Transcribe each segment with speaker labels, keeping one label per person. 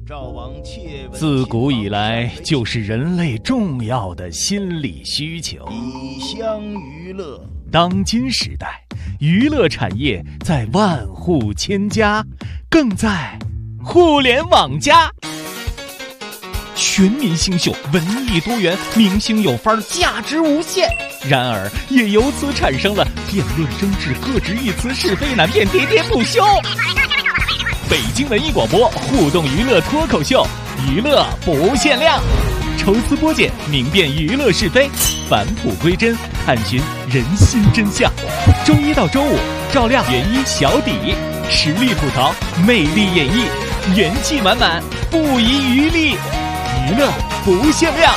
Speaker 1: 自古以来就是人类重要的心理需求。
Speaker 2: 以乡娱乐，
Speaker 1: 当今时代，娱乐产业在万户千家，更在互联网加。全民新秀，文艺多元，明星有范儿，价值无限。然而，也由此产生了辩论争执、各执一词、是非难辨、喋喋不休。北京文艺广播互动娱乐脱口秀，娱乐不限量，抽丝剥茧，明辨娱乐是非，返璞归真，探寻人心真相。周一到周五，照亮原一小底，实力吐槽，魅力演绎，元气满满，不遗余力，娱乐不限量。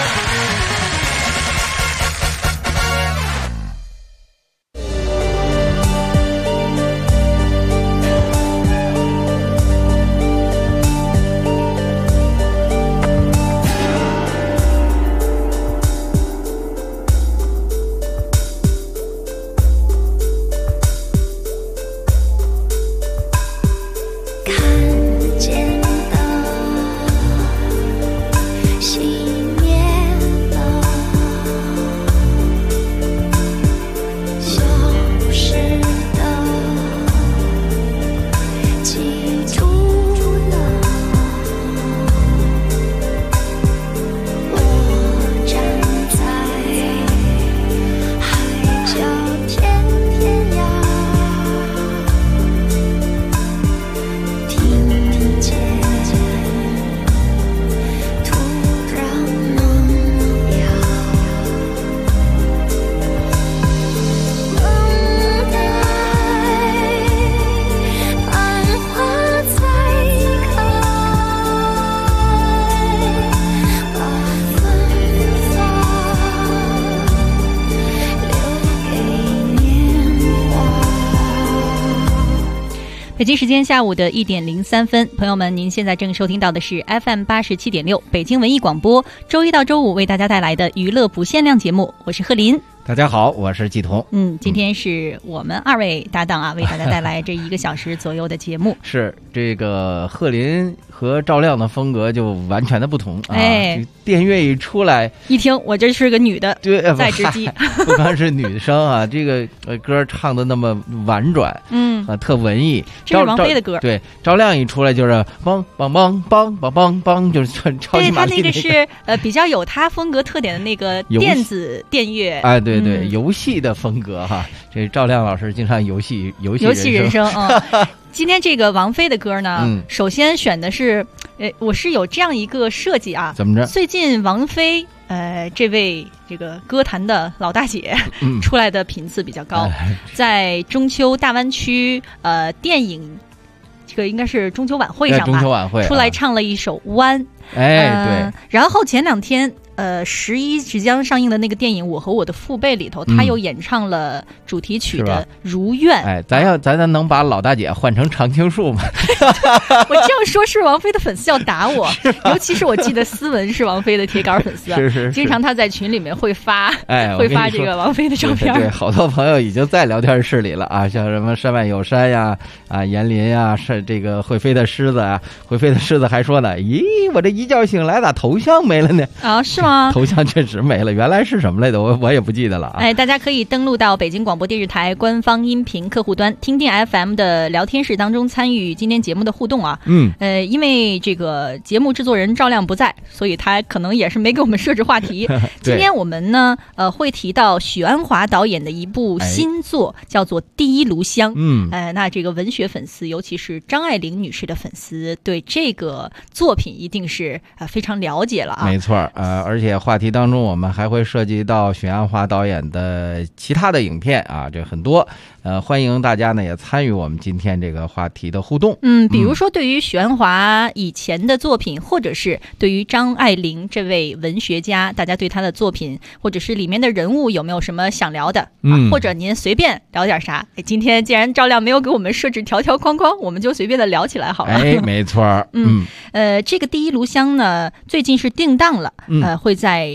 Speaker 3: 北京时间下午的1点03分，朋友们，您现在正收听到的是 FM 87.6北京文艺广播，周一到周五为大家带来的娱乐不限量节目，我是贺林。
Speaker 4: 大家好，我是季彤。
Speaker 3: 今天是我们二位搭档啊，为大家带来这1个小时左右的节目。
Speaker 4: 是这个贺林和赵亮的风格就完全的不同啊！电乐一出来，
Speaker 3: 一听我这是个女的，
Speaker 4: 对，
Speaker 3: 在直击，
Speaker 4: 不光是女生啊，这个歌唱的那么婉转，特文艺。
Speaker 3: 这是王菲的歌。
Speaker 4: 对，赵亮一出来就是梆梆梆梆梆梆梆，就是超级玛丽。
Speaker 3: 对，他那个是比较有他风格特点的那个电子电乐。
Speaker 4: 哎，对对，游戏的风格哈。这赵亮老师经常游戏人生
Speaker 3: 今天这个王菲的歌呢，首先选的是，我是有这样一个设计啊。
Speaker 4: 怎么着？
Speaker 3: 最近王菲，这位这个歌坛的老大姐，出来的频次比较高，在中秋大湾区电影，这个应该是中秋晚会上吧，
Speaker 4: 中秋晚会
Speaker 3: 出来唱了一首《湾》。
Speaker 4: 对。
Speaker 3: 然后前2天。11即将上映的那个电影《我和我的父辈》里头，他又演唱了主题曲的《如愿》。
Speaker 4: 咱能把老大姐换成常青树吗？
Speaker 3: 我这样说是王菲的粉丝要打我，尤其是我记得思文是王菲的铁杆粉丝，
Speaker 4: 是
Speaker 3: 经常他在群里面会发这个王菲的照片。
Speaker 4: 对，好多朋友已经在聊天室里了啊，像什么山外有山呀，严林呀，是这个会飞的狮子啊，会飞的狮子还说呢，咦，我这一觉醒来咋头像没了呢？
Speaker 3: 啊，是吗？
Speaker 4: 头像确实没了，原来是什么来的我也不记得了啊。
Speaker 3: 大家可以登录到北京广播电视台官方音频客户端听听 FM 的聊天室当中参与今天节目的互动啊。因为这个节目制作人赵亮不在，所以他可能也是没给我们设置话题。今天我们呢会提到许鞍华导演的一部新作，叫做《第一炉香》。那这个文学粉丝，尤其是张爱玲女士的粉丝，对这个作品一定是非常了解了啊。
Speaker 4: 没错，而且话题当中我们还会涉及到许鞍华导演的其他的影片啊，这很多。欢迎大家呢也参与我们今天这个话题的互动。
Speaker 3: 比如说对于许鞍华以前的作品，或者是对于张爱玲这位文学家，大家对她的作品或者是里面的人物有没有什么想聊的？或者您随便聊点啥？今天既然赵亮没有给我们设置条条框框，我们就随便的聊起来好了。
Speaker 4: 没错。
Speaker 3: 这个第一炉香呢，最近是定档了，会在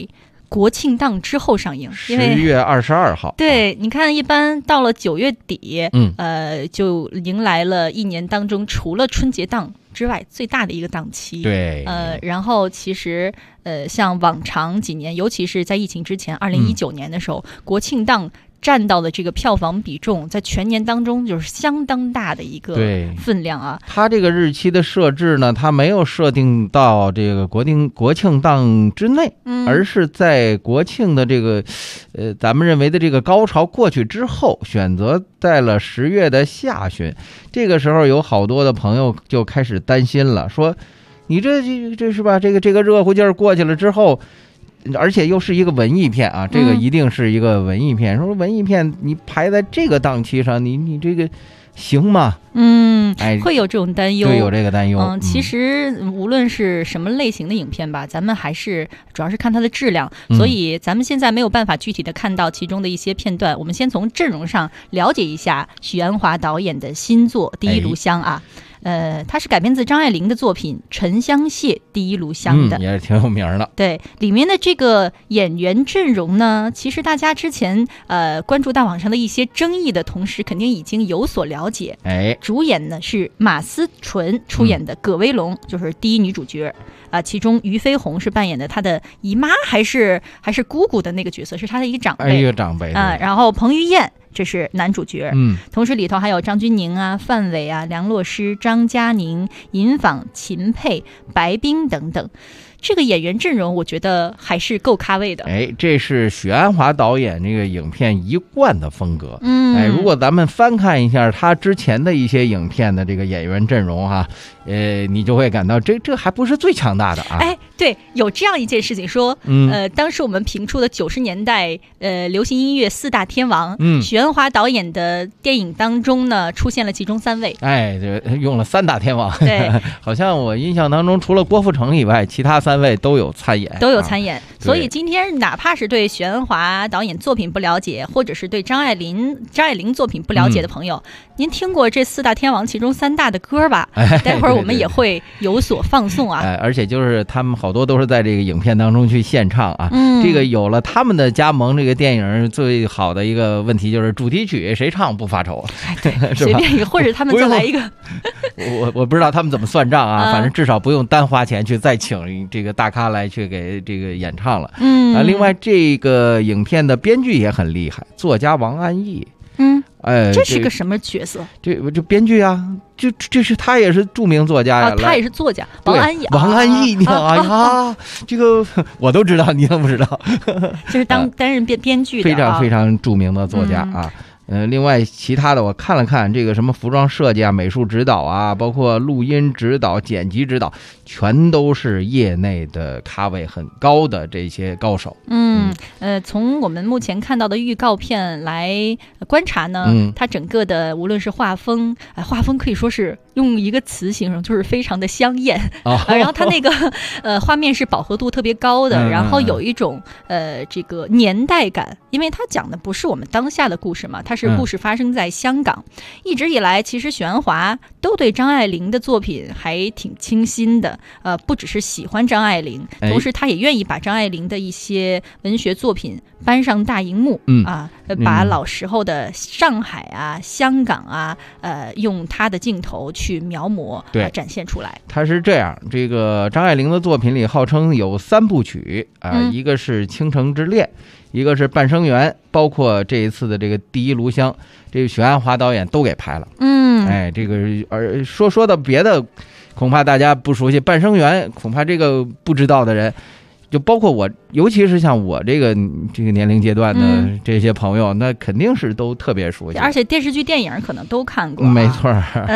Speaker 3: 国庆档之后上映
Speaker 4: ，10月22号。
Speaker 3: 对，你看，一般到了9月底，就迎来了一年当中除了春节档之外最大的一个档期。
Speaker 4: 对，
Speaker 3: 然后其实像往常几年，尤其是在疫情之前，2019年的时候，国庆档占到的这个票房比重，在全年当中就是相当大的一个分量啊。
Speaker 4: 它这个日期的设置呢，它没有设定到这个国庆档之内，而是在国庆的这个咱们认为的这个高潮过去之后，选择在了10月的下旬。这个时候有好多的朋友就开始担心了，说你这是吧？这个热乎劲儿过去了之后。而且又是一个文艺片啊，这个一定是一个文艺片。说文艺片你排在这个档期上，你这个行吗？
Speaker 3: 会有这种担忧，
Speaker 4: 会有这个担忧。
Speaker 3: 其实无论是什么类型的影片吧，咱们还是主要是看它的质量，所以咱们现在没有办法具体的看到其中的一些片段。我们先从阵容上了解一下许鞍华导演的新作《第一炉香》啊。它是改编自张爱玲的作品《沉香屑·第一炉香》的，
Speaker 4: 也是挺有名的。
Speaker 3: 对，里面的这个演员阵容呢，其实大家之前关注到网上的一些争议的同时，肯定已经有所了解。主演呢是马思纯出演的葛薇龙，就是第一女主角其中俞飞鸿是扮演的她的姨妈还是姑姑的那个角色，是她的一个长辈，然后彭于晏这是男主角，同时里头还有张钧甯啊、范伟啊、梁洛施、张嘉宁、尹昉、秦沛、白冰等等。这个演员阵容我觉得还是够咖位的。
Speaker 4: 这是许鞍华导演这个影片一贯的风格。如果咱们翻看一下他之前的一些影片的这个演员阵容哈，你就会感到这还不是最强大的啊。
Speaker 3: 对，有这样一件事情说，当时我们评出的90年代流行音乐4大天王，许鞍华导演的电影当中呢，出现了其中3位。
Speaker 4: 这用了3大天王。
Speaker 3: 对，
Speaker 4: 好像我印象当中，除了郭富城以外，其他3位都有参演。
Speaker 3: 所以今天哪怕是对许鞍华导演作品不了解，或者是对张爱玲作品不了解的朋友，您听过这4大天王其中3大的歌吧？待会儿我们也会有所放送啊。
Speaker 4: 而且就是他们好多都是在这个影片当中去献唱啊。这个有了他们的加盟，这个电影最好的一个问题就是主题曲谁唱不发愁。
Speaker 3: 对，随便一个，或者他们再来一个。
Speaker 4: 我不知道他们怎么算账啊，反正至少不用单花钱去再请这个大咖来去给这个演唱了。另外这个影片的编剧也很厉害，作家王安忆。
Speaker 3: 这是个什么角色？
Speaker 4: 这编剧啊，这是他也是著名作家呀。
Speaker 3: 他也是作家，王
Speaker 4: 安忆，你看，哎呀，这个我都知道，你都不知道。
Speaker 3: 这是担任编剧的，
Speaker 4: 非常非常著名的作家啊。另外其他的我看了看，这个什么服装设计啊、美术指导啊，包括录音指导、剪辑指导，全都是业内的咖位很高的这些高手。
Speaker 3: 从我们目前看到的预告片来观察呢，它整个的无论是画风可以说是用一个词形容，就是非常的香艳。然后它那个画面是饱和度特别高的，然后有一种这个年代感，因为它讲的不是我们当下的故事嘛，它是故事发生在香港。一直以来，其实许鞍华都对张爱玲的作品还挺倾心的，不只是喜欢张爱玲，同时他也愿意把张爱玲的一些文学作品搬上大荧幕，把老时候的上海啊、香港啊，用他的镜头去描摹，展现出来。
Speaker 4: 他是这样，这个张爱玲的作品里号称有3部曲一个是《倾城之恋》，一个是《半生缘》，包括这一次的这个《第一炉香》，这个许鞍华导演都给拍了。这个说到别的，恐怕大家不熟悉，《半生缘》恐怕这个不知道的人，就包括我，尤其是像我这个年龄阶段的这些朋友，那肯定是都特别熟悉，
Speaker 3: 而且电视剧、电影可能都看过。
Speaker 4: 没错。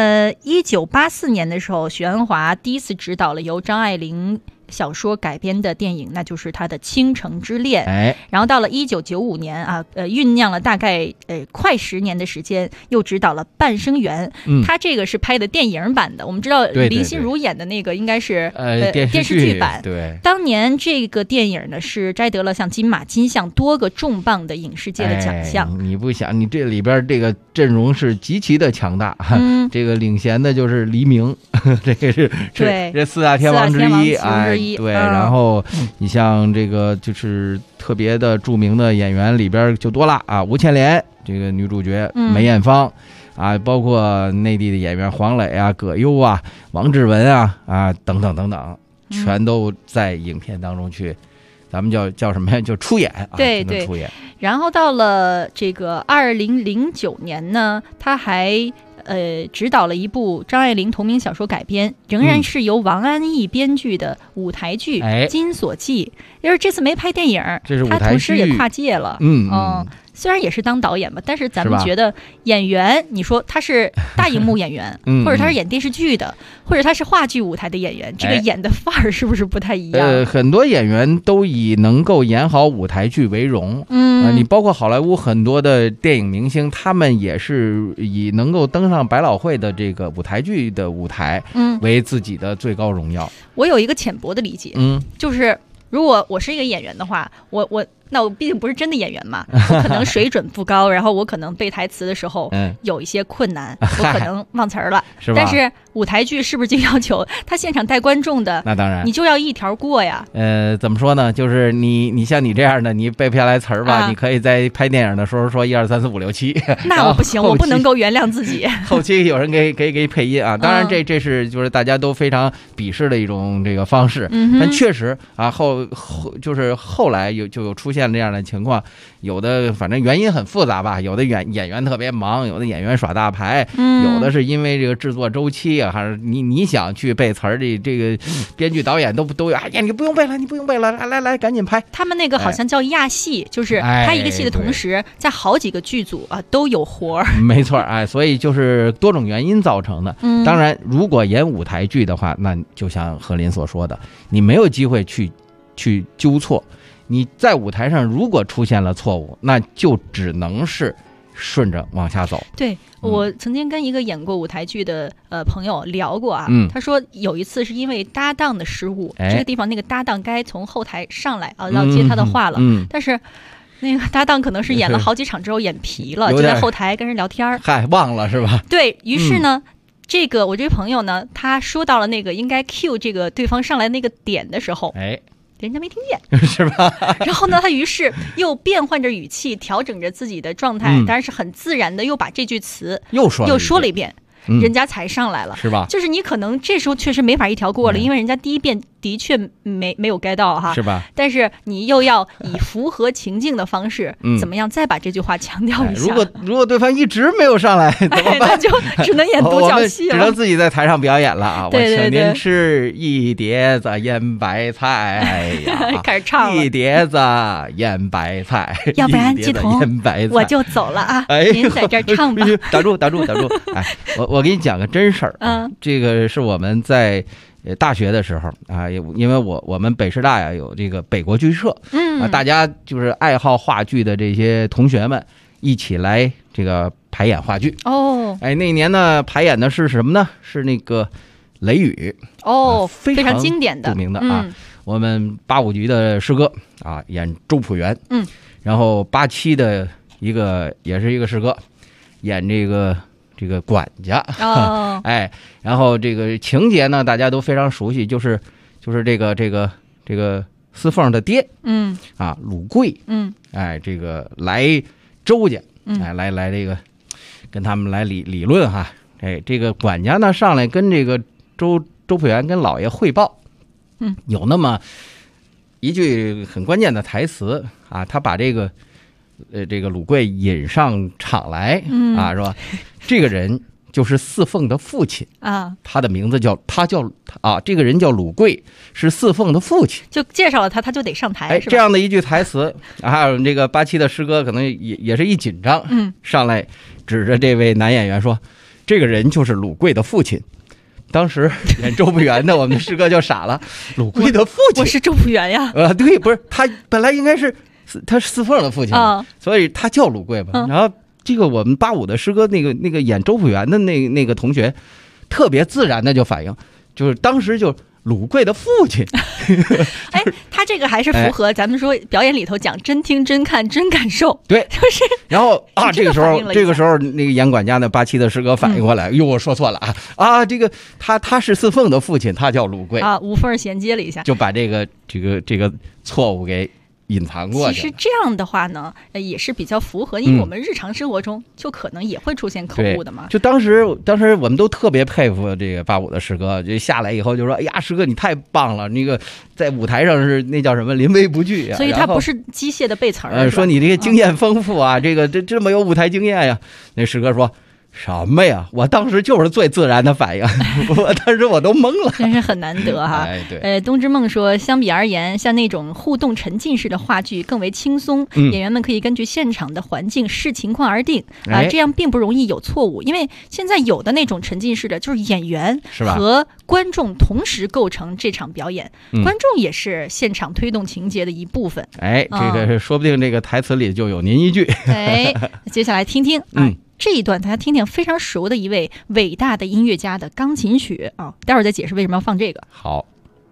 Speaker 3: 1984年的时候，许鞍华第一次执导了由张爱玲小说改编的电影，那就是他的《倾城之恋》。然后到了1995年酝酿了大概快10年的时间，又执导了《半生缘》。他这个是拍的电影版的，我们知道林心如演的那个应该是电视剧版。
Speaker 4: 对，
Speaker 3: 当年这个电影呢是摘得了像金马、金像多个重磅的影视界的奖项。
Speaker 4: 你不想，你这里边这个阵容是极其的强大。这个领衔的就是黎明，这个是这4大天王之一。
Speaker 3: 之一。
Speaker 4: 对，然后你像这个就是特别的著名的演员里边就多了啊，吴倩莲这个女主角梅艳芳。包括内地的演员黄磊啊、葛优啊、王志文啊等等等等，全都在影片当中去，咱们叫什么呀？就出演啊，
Speaker 3: 对对，
Speaker 4: 出演。
Speaker 3: 然后到了这个2009年呢，他还执导了一部张爱玲同名小说改编，仍然是由王安忆编剧的舞台剧《金锁记》。就是这次没拍电影，
Speaker 4: 这是舞台剧，
Speaker 3: 他同时也跨界了。虽然也是当导演吧，但是咱们觉得演员，你说他是大荧幕演员，或者他是演电视剧的，或者他是话剧舞台的演员，这个演的范儿是不是不太一样？
Speaker 4: 很多演员都以能够演好舞台剧为荣。你包括好莱坞很多的电影明星，他们也是以能够登上百老汇的这个舞台剧的舞台，为自己的最高荣耀。
Speaker 3: 我有一个浅薄的理解，就是如果我是一个演员的话，那我毕竟不是真的演员嘛，我可能水准不高，然后我可能背台词的时候有一些困难，我可能忘词儿了。但是舞台剧是不是就要求他现场带观众的？
Speaker 4: 那当然，
Speaker 3: 你就要一条过呀。
Speaker 4: 怎么说呢？就是你像你这样的，你背不下来词儿吧，你可以在拍电影的时候说1、2、3、4、5、6、7。
Speaker 3: 那我不行，我不能够原谅自己。
Speaker 4: 后期有人给配音啊，当然这是就是大家都非常鄙视的一种这个方式，但确实啊就是后来就有出现这样的情况，有的反正原因很复杂吧，有的演员特别忙，有的演员耍大牌，有的是因为这个制作周期啊，还是你想去背词儿，这个编剧导演都有，哎呀你不用背了，来赶紧拍。
Speaker 3: 他们那个好像叫亚戏，就是拍一个戏的同时，在好几个剧组啊都有活儿。
Speaker 4: 没错，所以就是多种原因造成的。当然，如果演舞台剧的话，那就像何林所说的，你没有机会去纠错。你在舞台上如果出现了错误，那就只能是顺着往下走。
Speaker 3: 对，我曾经跟一个演过舞台剧的朋友聊过啊，他说有一次是因为搭档的失误，这个地方那个搭档该从后台上来要接他的话了，但是那个搭档可能是演了好几场之后眼皮了，就在后台跟人聊天，
Speaker 4: 忘了是吧？
Speaker 3: 对，于是呢。我这个朋友呢，他说到了那个应该 cue 这个对方上来那个点的时候，人家没听见，
Speaker 4: 是吧？
Speaker 3: 然后呢，他于是又变换着语气，调整着自己的状态，当然是很自然的，又把这句词又说了一遍，人家才上来了，
Speaker 4: 是吧？
Speaker 3: 就是你可能这时候确实没法一条过了，因为人家第一遍的确没有 get 到哈，
Speaker 4: 是吧？
Speaker 3: 但是你又要以符合情境的方式，怎么样再把这句话强调一下？
Speaker 4: 如果对方一直没有上来，怎么办？
Speaker 3: 那就只能演独角戏了，
Speaker 4: 只能自己在台上表演了啊！
Speaker 3: 对对对，
Speaker 4: 我请您吃一碟子腌白菜，哎呀，
Speaker 3: 开始唱了，
Speaker 4: 一碟子腌白菜，
Speaker 3: 要不然季彤我就走了啊！您在这唱吧，
Speaker 4: 打住！我给你讲个真事儿，这个是我们在大学的时候啊，因为我们北师大呀有这个北国剧社，大家就是爱好话剧的这些同学们一起来这个排演话剧那年呢排演的是什么呢？是那个《雷雨》非常
Speaker 3: 经典的
Speaker 4: 著名的我们85局的师哥演周朴园，然后87的也是一个师哥演这个管家然后这个情节呢大家都非常熟悉，就是这个司凤的爹鲁贵这个来周家来这个跟他们来理论哈，这个管家呢上来跟这个周朴园跟老爷汇报，有那么一句很关键的台词他把这个鲁贵引上场来是吧？这个人就是四凤的父亲他的名字叫这个人叫鲁贵，是四凤的父亲，
Speaker 3: 就介绍了他就得上台，是吧？
Speaker 4: 这样的一句台词这个87的师哥可能也是一紧张，上来指着这位男演员说，这个人就是鲁贵的父亲。当时演周朴园的我们的师哥就傻了，鲁贵的父亲，
Speaker 3: 我是周朴园呀？
Speaker 4: 对，不是他本来应该是他是四凤的父亲所以他叫鲁贵嘛。然后这个我们85的师哥那个演周朴园的那个同学特别自然的就反应， 就是当时就鲁贵的父亲。
Speaker 3: 哎，他这个还是符合咱们说表演里头讲真听真看真感受，
Speaker 4: 对，
Speaker 3: 就是
Speaker 4: 然后啊，这个时候那个严管家呢，八七的师哥反应过来，哟，我说错了啊，这个他是四凤的父亲，他叫鲁贵
Speaker 3: 啊，无缝衔接了一下，
Speaker 4: 就把这个错误给隐藏过去。
Speaker 3: 其实这样的话呢，也是比较符合，因为我们日常生活中就可能也会出现口误的嘛。
Speaker 4: 就当时我们都特别佩服这个85的师哥，就下来以后就说：“哎呀，师哥你太棒了！那个在舞台上是那叫什么临危不惧啊。”
Speaker 3: 所以他不是机械的背词儿。
Speaker 4: 说你这个经验丰富啊，这么有舞台经验呀。那师哥说。什么呀！我当时就是最自然的反应，当时我都懵了，
Speaker 3: 真是很难得哈。
Speaker 4: 对，
Speaker 3: 冬之梦说，相比而言，像那种互动沉浸式的话剧更为轻松，演员们可以根据现场的环境视情况而定啊，这样并不容易有错误。因为现在有的那种沉浸式的，就是演员和观众同时构成这场表演，观众也是现场推动情节的一部分。
Speaker 4: 这个说不定这个台词里就有您一句。
Speaker 3: 接下来听听这一段大家听听非常熟的一位伟大的音乐家的钢琴曲啊，待会儿再解释为什么要放这个。
Speaker 4: 好。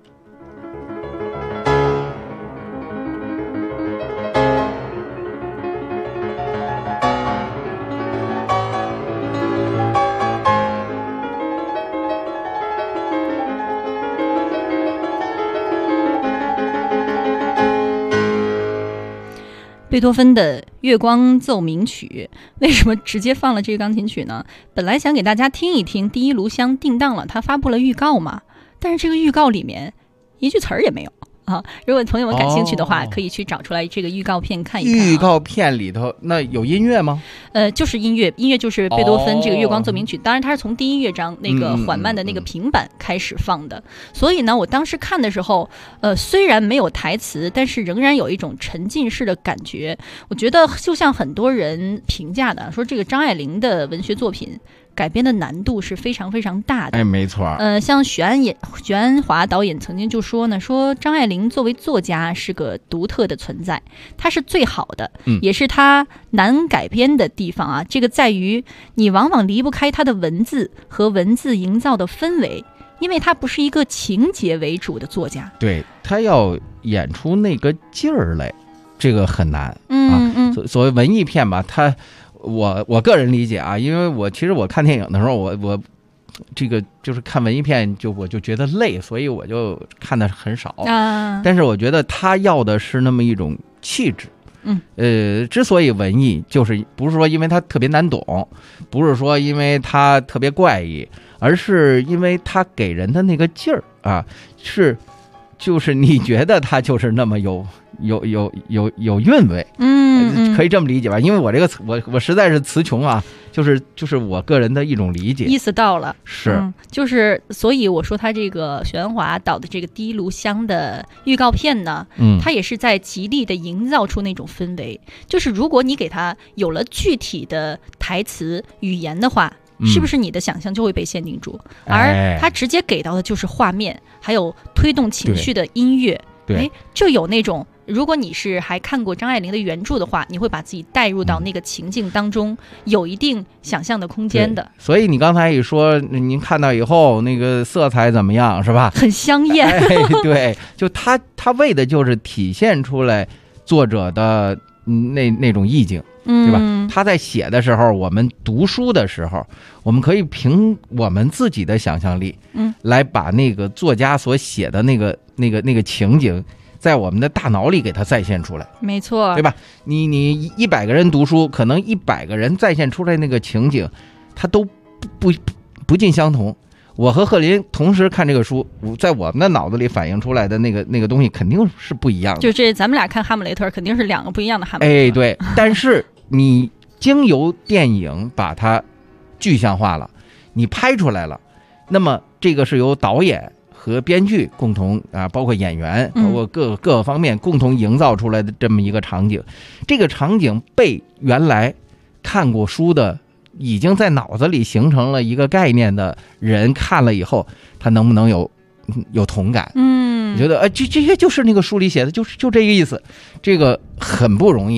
Speaker 3: 贝多芬的《月光奏鸣曲》，为什么直接放了这个钢琴曲呢？本来想给大家听一听第一炉香定档了，他发布了预告嘛，但是这个预告里面一句词儿也没有啊。如果朋友们感兴趣的话，可以去找出来这个预告片看一看。
Speaker 4: 预告片里头那有音乐吗？
Speaker 3: 就是音乐就是贝多芬这个《月光奏鸣曲》，当然它是从第一乐章那个缓慢的那个平板开始放的。所以呢，我当时看的时候，虽然没有台词，但是仍然有一种沉浸式的感觉。我觉得就像很多人评价的，说这个张爱玲的文学作品改编的难度是非常非常大的。
Speaker 4: 没错。
Speaker 3: 像许鞍华导演曾经就说呢，说张爱玲作为作家是个独特的存在，她是最好的，也是她难改编的地方啊。这个在于你往往离不开她的文字和文字营造的氛围，因为她不是一个情节为主的作家。
Speaker 4: 对，她要演出那个劲儿来，这个很难。所谓文艺片吧，我个人理解啊，因为其实我看电影的时候，我这个就是看文艺片我就觉得累，所以我就看的很少。但是我觉得他要的是那么一种气质。之所以文艺，就是不是说因为它特别难懂，不是说因为它特别怪异，而是因为它给人的那个劲儿啊，就是你觉得它就是那么有韵味。可以这么理解吧？因为我这个我实在是词穷啊，就是我个人的一种理解。
Speaker 3: 意思到了，
Speaker 4: 是，
Speaker 3: 就是所以我说他这个许鞍华导的这个第一炉香的预告片呢，他也是在极力的营造出那种氛围。就是如果你给他有了具体的台词语言的话，是不是你的想象就会被限定住？而他直接给到的就是画面，还有推动情绪的音乐。就有那种，如果你是还看过张爱玲的原著的话，你会把自己带入到那个情境当中，有一定想象的空间的。
Speaker 4: 所以你刚才一说，您看到以后那个色彩怎么样，是吧？
Speaker 3: 很香艳。
Speaker 4: 对，就他为的就是体现出来作者的那种意境，对吧？他在写的时候，我们读书的时候，我们可以凭我们自己的想象力，来把那个作家所写的那个情景，在我们的大脑里给它再现出来。
Speaker 3: 没错，
Speaker 4: 对吧？你100个人读书，可能100个人再现出来那个情景，它都不尽相同。我和贺林同时看这个书，在我们的脑子里反映出来的那个东西肯定是不一样的。
Speaker 3: 就这，咱们俩看《哈姆雷特》肯定是2个不一样的哈姆雷特。
Speaker 4: 对。但是你经由电影把它具象化了，你拍出来了，那么这个是由导演和编剧共同包括演员，包括各个方面共同营造出来的这么一个场景。这个场景被原来看过书的，已经在脑子里形成了一个概念的人看了以后，他能不能有同感？你觉得这些就是那个书里写的，就这个意思。这个很不容易。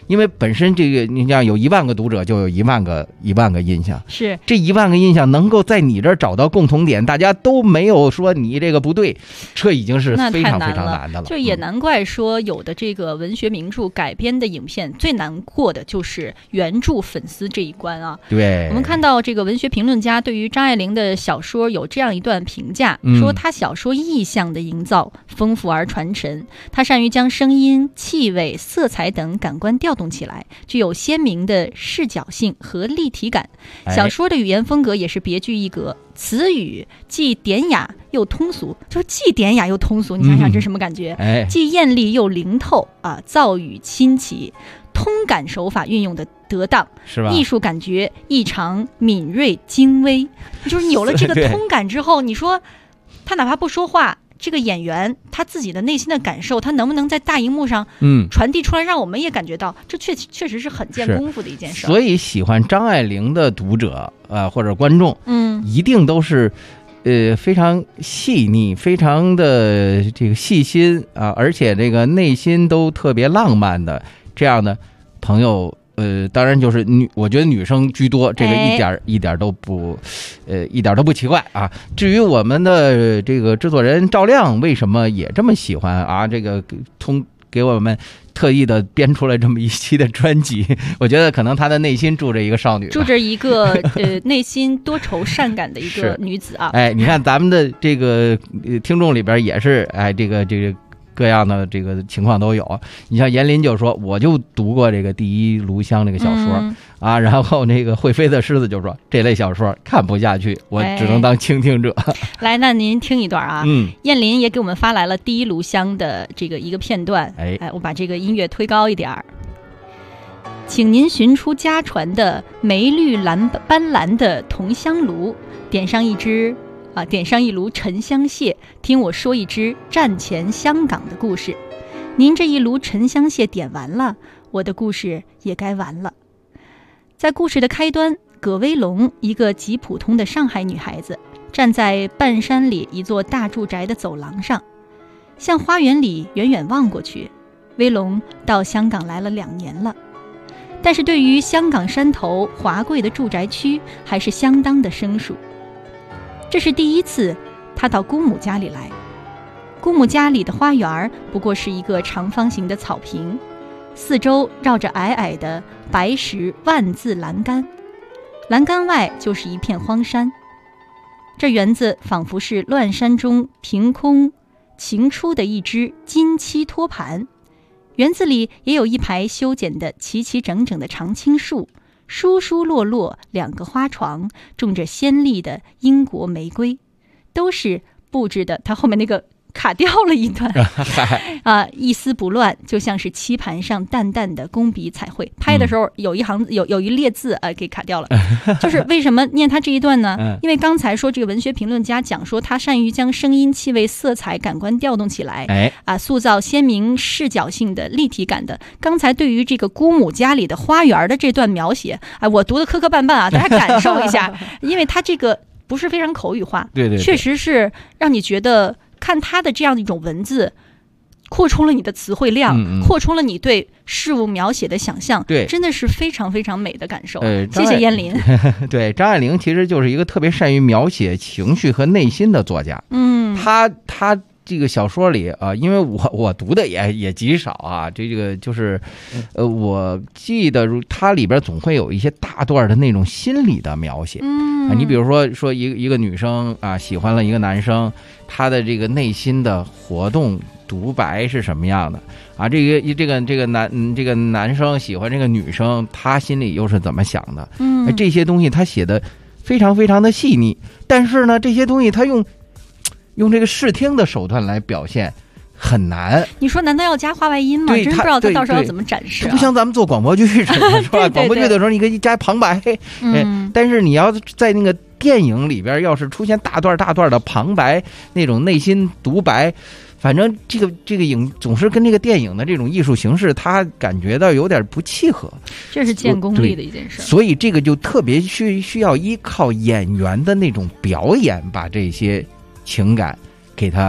Speaker 4: 因为本身这个你像有1万个读者，就有1万个印象，
Speaker 3: 是
Speaker 4: 这1万个印象能够在你这儿找到共同点，大家都没有说你这个不对，这已经是非常非常难的了。
Speaker 3: 就也难怪说有的这个文学名著改编的影片最难过的就是原著粉丝这一关啊。
Speaker 4: 对，
Speaker 3: 我们看到这个文学评论家对于张爱玲的小说有这样一段评价，说她小说意象的营造丰富而传神，她善于将声音、气味、色彩等感官调动起来，具有鲜明的视角性和立体感。小说的语言风格也是别具一格，词语既典雅又通俗，就是既典雅又通俗，你想想这什么感觉？既艳丽又灵透啊，造语清奇，通感手法运用的得当，
Speaker 4: 是吧？
Speaker 3: 艺术感觉异常敏锐精微，就是你有了这个通感之后，你说他哪怕不说话，这个演员他自己的内心的感受，他能不能在大荧幕上传递出来，让我们也感觉到，这确实是很见功夫的一件事。
Speaker 4: 所以喜欢张爱玲的读者或者观众，一定都是非常细腻，非常的这个细心啊，而且这个内心都特别浪漫的这样的朋友。当然就是我觉得女生居多，这个一点都不奇怪啊。至于我们的这个制作人赵亮为什么也这么喜欢啊，这个给我们特意的编出来这么一期的专辑，我觉得可能他的内心住着一个少女，
Speaker 3: 住着一个内心多愁善感的一个女子啊。
Speaker 4: 你看咱们的这个听众里边也是这个各样的这个情况都有。你像严林就说，我就读过这个《第一炉香》这个小说啊，然后那个会飞的狮子就说，这类小说看不下去，我只能当倾听者。
Speaker 3: 来，那您听一段啊。燕林也给我们发来了《第一炉香》的这个一个片段。我把这个音乐推高一点儿。请您寻出家传的梅绿斑斓的桐香炉，点上一炉沉香屑，听我说一支战前香港的故事。您这一炉沉香屑点完了，我的故事也该完了。在故事的开端，葛威龙，一个极普通的上海女孩子，站在半山里一座大住宅的走廊上，向花园里远远望过去。威龙到香港来了2年了，但是对于香港山头华贵的住宅区还是相当的生疏。这是第一次他到姑母家里来，姑母家里的花园不过是一个长方形的草坪，四周绕着矮矮的白石万字栏杆，栏杆外就是一片荒山。这园子仿佛是乱山中凭空擎出的一只金漆托盘，园子里也有一排修剪的齐齐整整的常青树，疏疏落落2个花床，种着鲜丽的英国玫瑰，都是布置的，它后面那个卡掉了一段一丝不乱，就像是漆盘上淡淡的工笔彩绘。拍的时候有一列字给卡掉了。就是为什么念他这一段呢？因为刚才说这个文学评论家讲说他善于将声音、气味、色彩感官调动起来，塑造鲜明视角性的立体感的。刚才对于这个姑母家里的花园的这段描写，我读的磕磕绊绊啊，大家感受一下，因为他这个不是非常口语化，对，确实是让你觉得看他的这样一种文字，扩充了你的词汇量，扩充了你对事物描写的想象，对，真的是非常非常美的感受。谢谢燕林。
Speaker 4: 对，张爱玲其实就是一个特别善于描写情绪和内心的作家。他这个小说里因为我读的也极少啊，这个就是我记得它里边总会有一些大段的那种心理的描写。你比如说一个女生喜欢了一个男生，她的这个内心的活动独白是什么样的啊？这个男生喜欢这个女生，他心里又是怎么想的？这些东西他写的非常非常的细腻，但是呢，这些东西他用这个视听的手段来表现很难。你
Speaker 3: 说难道要加话外音吗？真不知道他到时候要怎么展示。
Speaker 4: 不像咱们做广播剧似的，是吧？广播剧的时候你可以加旁白，但是你要在那个电影里边，要是出现大段的旁白，那种内心独白，反正这个影总是跟这个电影的这种艺术形式，他感觉到有点不契合。
Speaker 3: 这是见功力的一件事。
Speaker 4: 所以这个就特别需要依靠演员的那种表演，把这些情感给它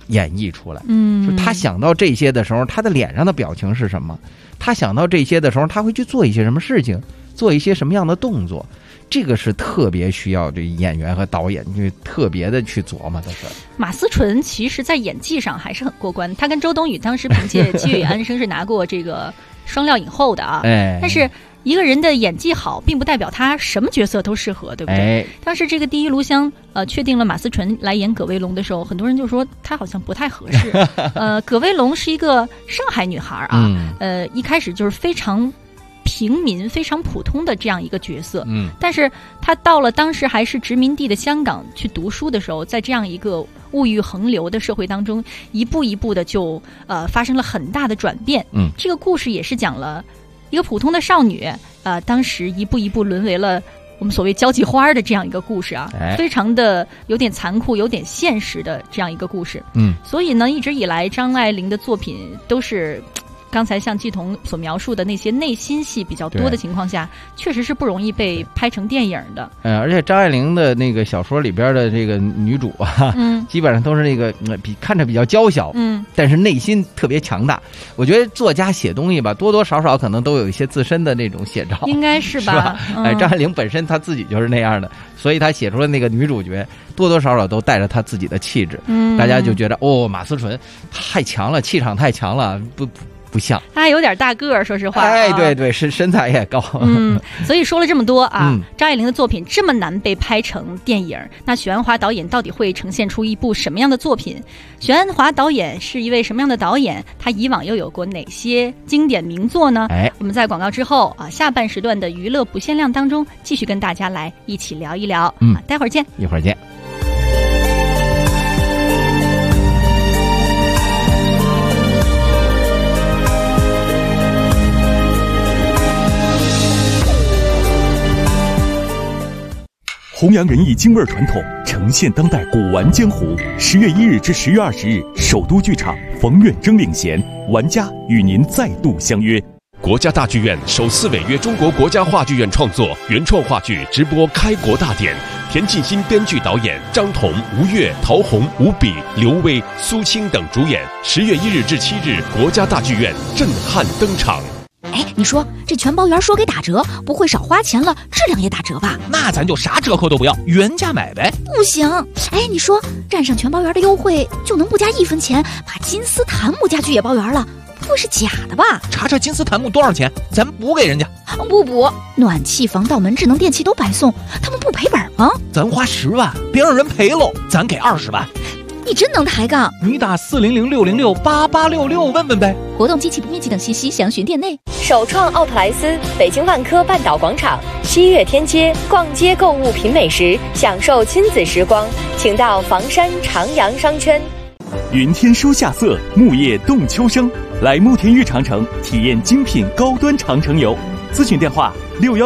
Speaker 4: 演绎出来。说他想到这些的时候，他的脸上的表情是什么？他想到这些的时候，他会去做一些什么事情，做一些什么样的动作？这个是特别需要这演员和导演去特别的去琢磨的事。
Speaker 3: 马思纯其实在演技上还是很过关，他跟周冬雨当时凭借《七月与安生》是拿过这个双料影后的啊。但是一个人的演技好，并不代表他什么角色都适合，对不对？当时这个第一炉香确定了马思纯来演葛薇龙的时候，很多人就说她好像不太合适。葛薇龙是一个上海女孩啊，一开始就是非常平民、非常普通的这样一个角色，但是她到了当时还是殖民地的香港去读书的时候，在这样一个物欲横流的社会当中，一步一步的就发生了很大的转变。这个故事也是讲了一个普通的少女，当时一步一步沦为了我们所谓交际花的这样一个故事啊，非常的有点残酷、有点现实的这样一个故事。所以呢，一直以来张爱玲的作品都是刚才像季彤所描述的那些内心戏比较多的情况下，确实是不容易被拍成电影的。
Speaker 4: 而且张爱玲的那个小说里边的这个女主啊，基本上都是那个看着比较娇小，但是内心特别强大。我觉得作家写东西吧，多多少少可能都有一些自身的那种写照，
Speaker 3: 应该是吧？
Speaker 4: 张爱玲本身她自己就是那样的，所以她写出了那个女主角，多多少少都带着她自己的气质。大家就觉得马思纯太强了，气场太强了，不像，他
Speaker 3: 还有点大个儿，说实话。
Speaker 4: 对，身材也高。
Speaker 3: 所以说了这么多啊，张爱玲的作品这么难被拍成电影，那许鞍华导演到底会呈现出一部什么样的作品？许鞍华导演是一位什么样的导演？他以往又有过哪些经典名作呢？我们在广告之后啊，下半时段的娱乐不限量当中，继续跟大家来一起聊一聊。待会儿见，
Speaker 4: 一会儿见。
Speaker 1: 弘扬仁义京味传统，呈现当代古玩江湖。10月1日至10月20日，首都剧场，冯远征领衔，玩家与您再度相约。
Speaker 5: 国家大剧院首次违约中国国家话剧院创作原创话剧直播开国大典，田沁鑫编剧导演，张彤、吴越、陶虹、吴比、刘威、苏青等主演。10月1日至7日，国家大剧院震撼登场。
Speaker 6: 你说这全包圆说给打折，不会少花钱了，质量也打折吧？
Speaker 1: 那咱就啥折扣都不要，原价买呗。
Speaker 6: 不行，你说占上全包圆的优惠，就能不加1分钱把金丝檀木家具也包圆了？不会是假的吧？
Speaker 1: 查金丝檀木多少钱，咱补给人家。
Speaker 6: 不补，暖气、防盗门、智能电器都白送，他们不赔本吗？
Speaker 1: 咱花10万，别让人赔喽，咱给20万。
Speaker 6: 你真能抬杠！
Speaker 1: 你打400-606-8866问问呗。
Speaker 6: 活动机器不面积等信息详询店内。
Speaker 7: 首创奥特莱斯，北京万科半岛广场7月天街，逛街购物品美食，享受亲子时光，请到房山长阳商圈。
Speaker 1: 云天书夏色，木叶动秋生，来慕田峪长城体验精品高端长城游。咨询电话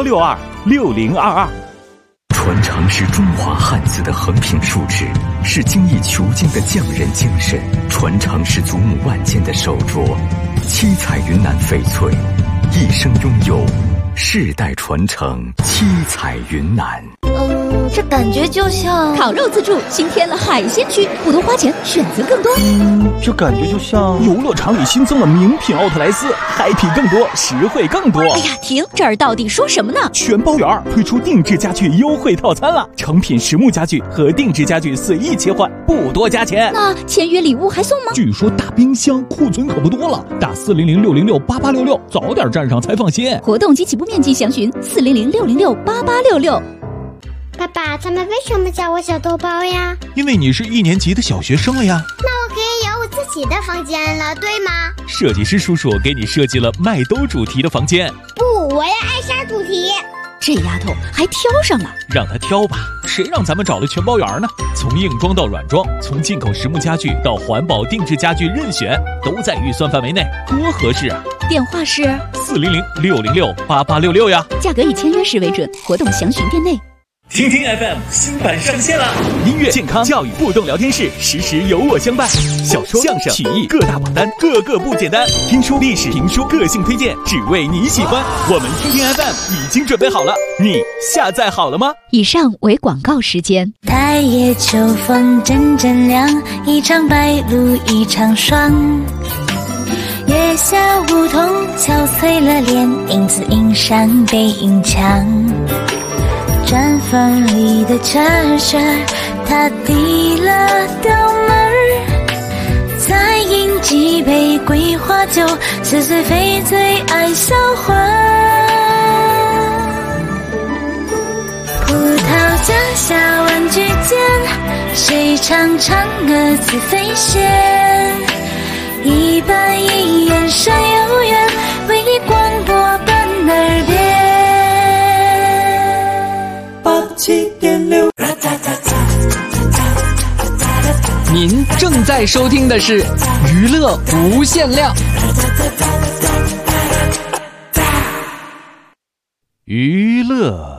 Speaker 1: 6162-6022。
Speaker 8: 传承是中华汉字的横平竖直，是精益求精的匠人精神；传承是祖母万件的手镯，七彩云南翡翠，一生拥有，世代传承，七彩云南。
Speaker 6: 这感觉就像烤肉自助新添了海鲜区，不多花钱，选择更多。
Speaker 2: 这感觉就像
Speaker 1: 游乐场里新增了名品奥特莱斯，happy更多，实惠更多。
Speaker 6: 停，这儿到底说什么呢？
Speaker 1: 全包圆推出定制家具优惠套餐了，成品实木家具和定制家具随意切换，不多加钱。
Speaker 6: 那签约礼物还送吗？
Speaker 1: 据说大冰箱库存可不多了，打400-606-8866，早点站上才放心。
Speaker 6: 活动及起步面积详询400-606-8866。
Speaker 9: 爸爸，他们为什么叫我小豆包呀？
Speaker 1: 因为你是1年级的小学生了呀。
Speaker 9: 那我可以有我自己的房间了，对吗？
Speaker 1: 设计师叔叔给你设计了麦兜主题的房间。
Speaker 9: 不，我要艾莎主题。
Speaker 6: 这丫头还挑上了，
Speaker 1: 让她挑吧，谁让咱们找了全包圆呢？从硬装到软装，从进口实木家具到环保定制家具，任选都在预算范围内，多合适啊！
Speaker 6: 电话是
Speaker 1: 400-606-8866呀。
Speaker 6: 价格以签约时为准，活动详询店内。
Speaker 1: 听听 FM 新版上线了，音乐、健康、教育、互动聊天室，时时有我相伴。小说、相声、曲艺各大榜单，个个不简单。听书、历史、评书、个性推荐，只为你喜欢。我们听听 FM 已经准备好了，你下载好了吗？
Speaker 6: 以上为广告时间。
Speaker 10: 太夜秋风阵阵凉，一场白露一场霜。月下梧桐憔悴了脸，影子映上背影墙。毡房里的茶水，他递了刀门，再饮几杯桂花酒，似是非醉爱销魂。葡萄架下玩具间，谁唱嫦娥自飞仙？一板一眼山有缘，为你广播伴耳边。87.6，
Speaker 11: 您正在收听的是娱乐无限量。
Speaker 1: 娱乐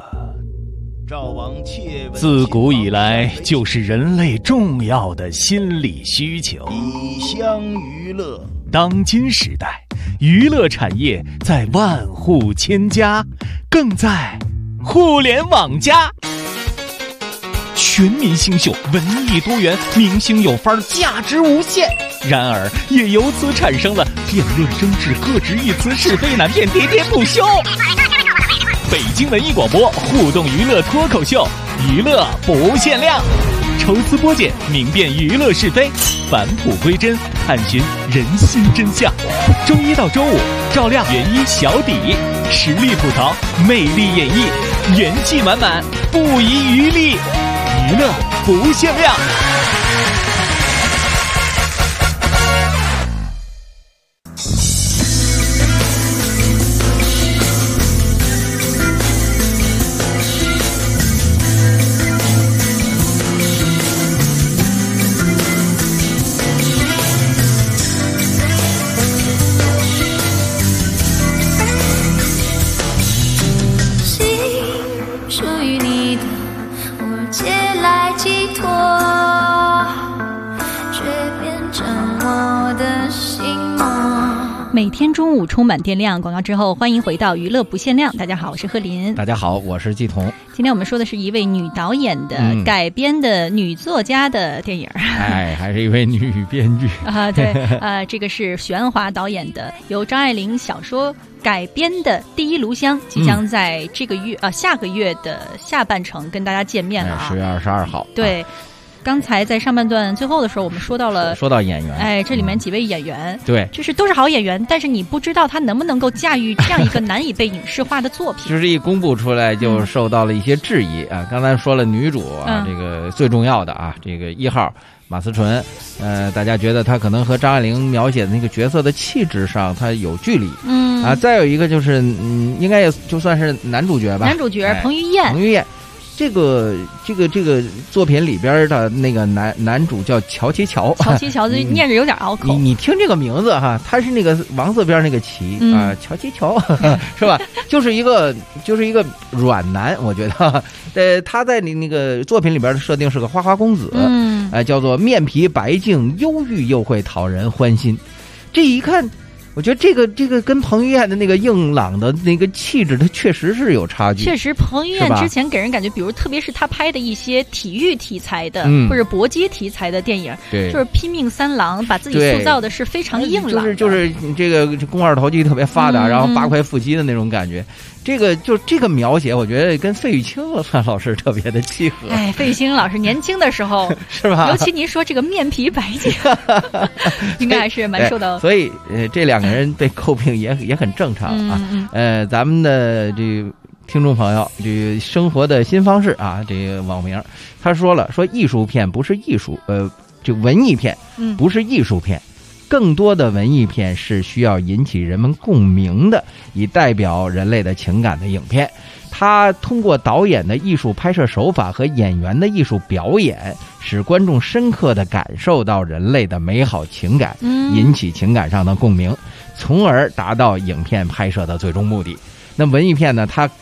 Speaker 1: 自古以来就是人类重要的心理需求。
Speaker 2: 一厢娱乐，
Speaker 1: 当今时代，娱乐产业在万户千家，更在互联网加。全民星秀，文艺多元，明星有范儿，价值无限。然而也由此产生了辩论争执，各执一词，是非难辨，喋喋不休。北京文艺广播互动娱乐脱口秀，娱乐不限量，抽丝剥茧，明辨娱乐是非，返璞归真，探寻人心真相。周一到周五，照亮原一小底，实力吐槽，魅力演绎，元气满满，不遗余力，娱乐不限量。
Speaker 3: 每天中午充满电量，广告之后欢迎回到娱乐不限量。大家好，我是贺林。
Speaker 4: 大家好，我是季彤。
Speaker 3: 今天我们说的是一位女导演的改编的女作家的电影。
Speaker 4: 还是一位女编剧
Speaker 3: 啊，对，这个是许鞍华导演的，由张爱玲小说改编的《第一炉香》，即将在这个月下个月的下半程跟大家见面了啊
Speaker 4: ，10月22号。
Speaker 3: 对。刚才在上半段最后的时候，我们说到
Speaker 4: 演员，
Speaker 3: 这里面几位演员，
Speaker 4: 对，
Speaker 3: 就是都是好演员，但是你不知道他能不能够驾驭这样一个难以被影视化的作品。
Speaker 4: 就是一公布出来就受到了一些质疑啊。刚才说了女主啊，这个最重要的啊，这个1号马思纯，大家觉得她可能和张爱玲描写的那个角色的气质上她有距离，再有一个就是应该也就算是男主角吧，
Speaker 3: 男主角彭于晏。
Speaker 4: 这个作品里边的那个男主叫乔其乔，
Speaker 3: 念着有点拗口。
Speaker 4: 你听这个名字哈，他是那个王字边那个齐啊，乔其乔是吧？就是一个软男，我觉得。他在那个作品里边的设定是个花花公子，叫做面皮白净，忧郁又会讨人欢心。这一看。我觉得这个跟彭于晏的那个硬朗的那个气质，它确实是有差距。
Speaker 3: 确实，彭于晏之前给人感觉，比如特别是他拍的一些体育题材的、或者搏击题材的电影，
Speaker 4: 对，
Speaker 3: 就是拼命三郎，把自己塑造的是非常硬朗的，
Speaker 4: 就是这个肱二头肌特别发达，然后8块腹肌的那种感觉。这个描写，我觉得跟费玉清老师特别的契合。
Speaker 3: 费玉清老师年轻的时候
Speaker 4: 是吧？
Speaker 3: 尤其您说这个面皮白净，应该还是蛮受到。
Speaker 4: 所以这两个人被诟病也很正常啊。咱们的这个听众朋友，这个生活的新方式啊，这个网名他说艺术片不是艺术，这文艺片不是艺术片。更多的文艺片是需要引起人们共鸣的，以代表人类的情感的影片。它通过导演的艺术拍摄手法和演员的艺术表演，使观众深刻地感受到人类的美好情感，引起情感上的共鸣，从而达到影片拍摄的最终目的。那文艺片呢，它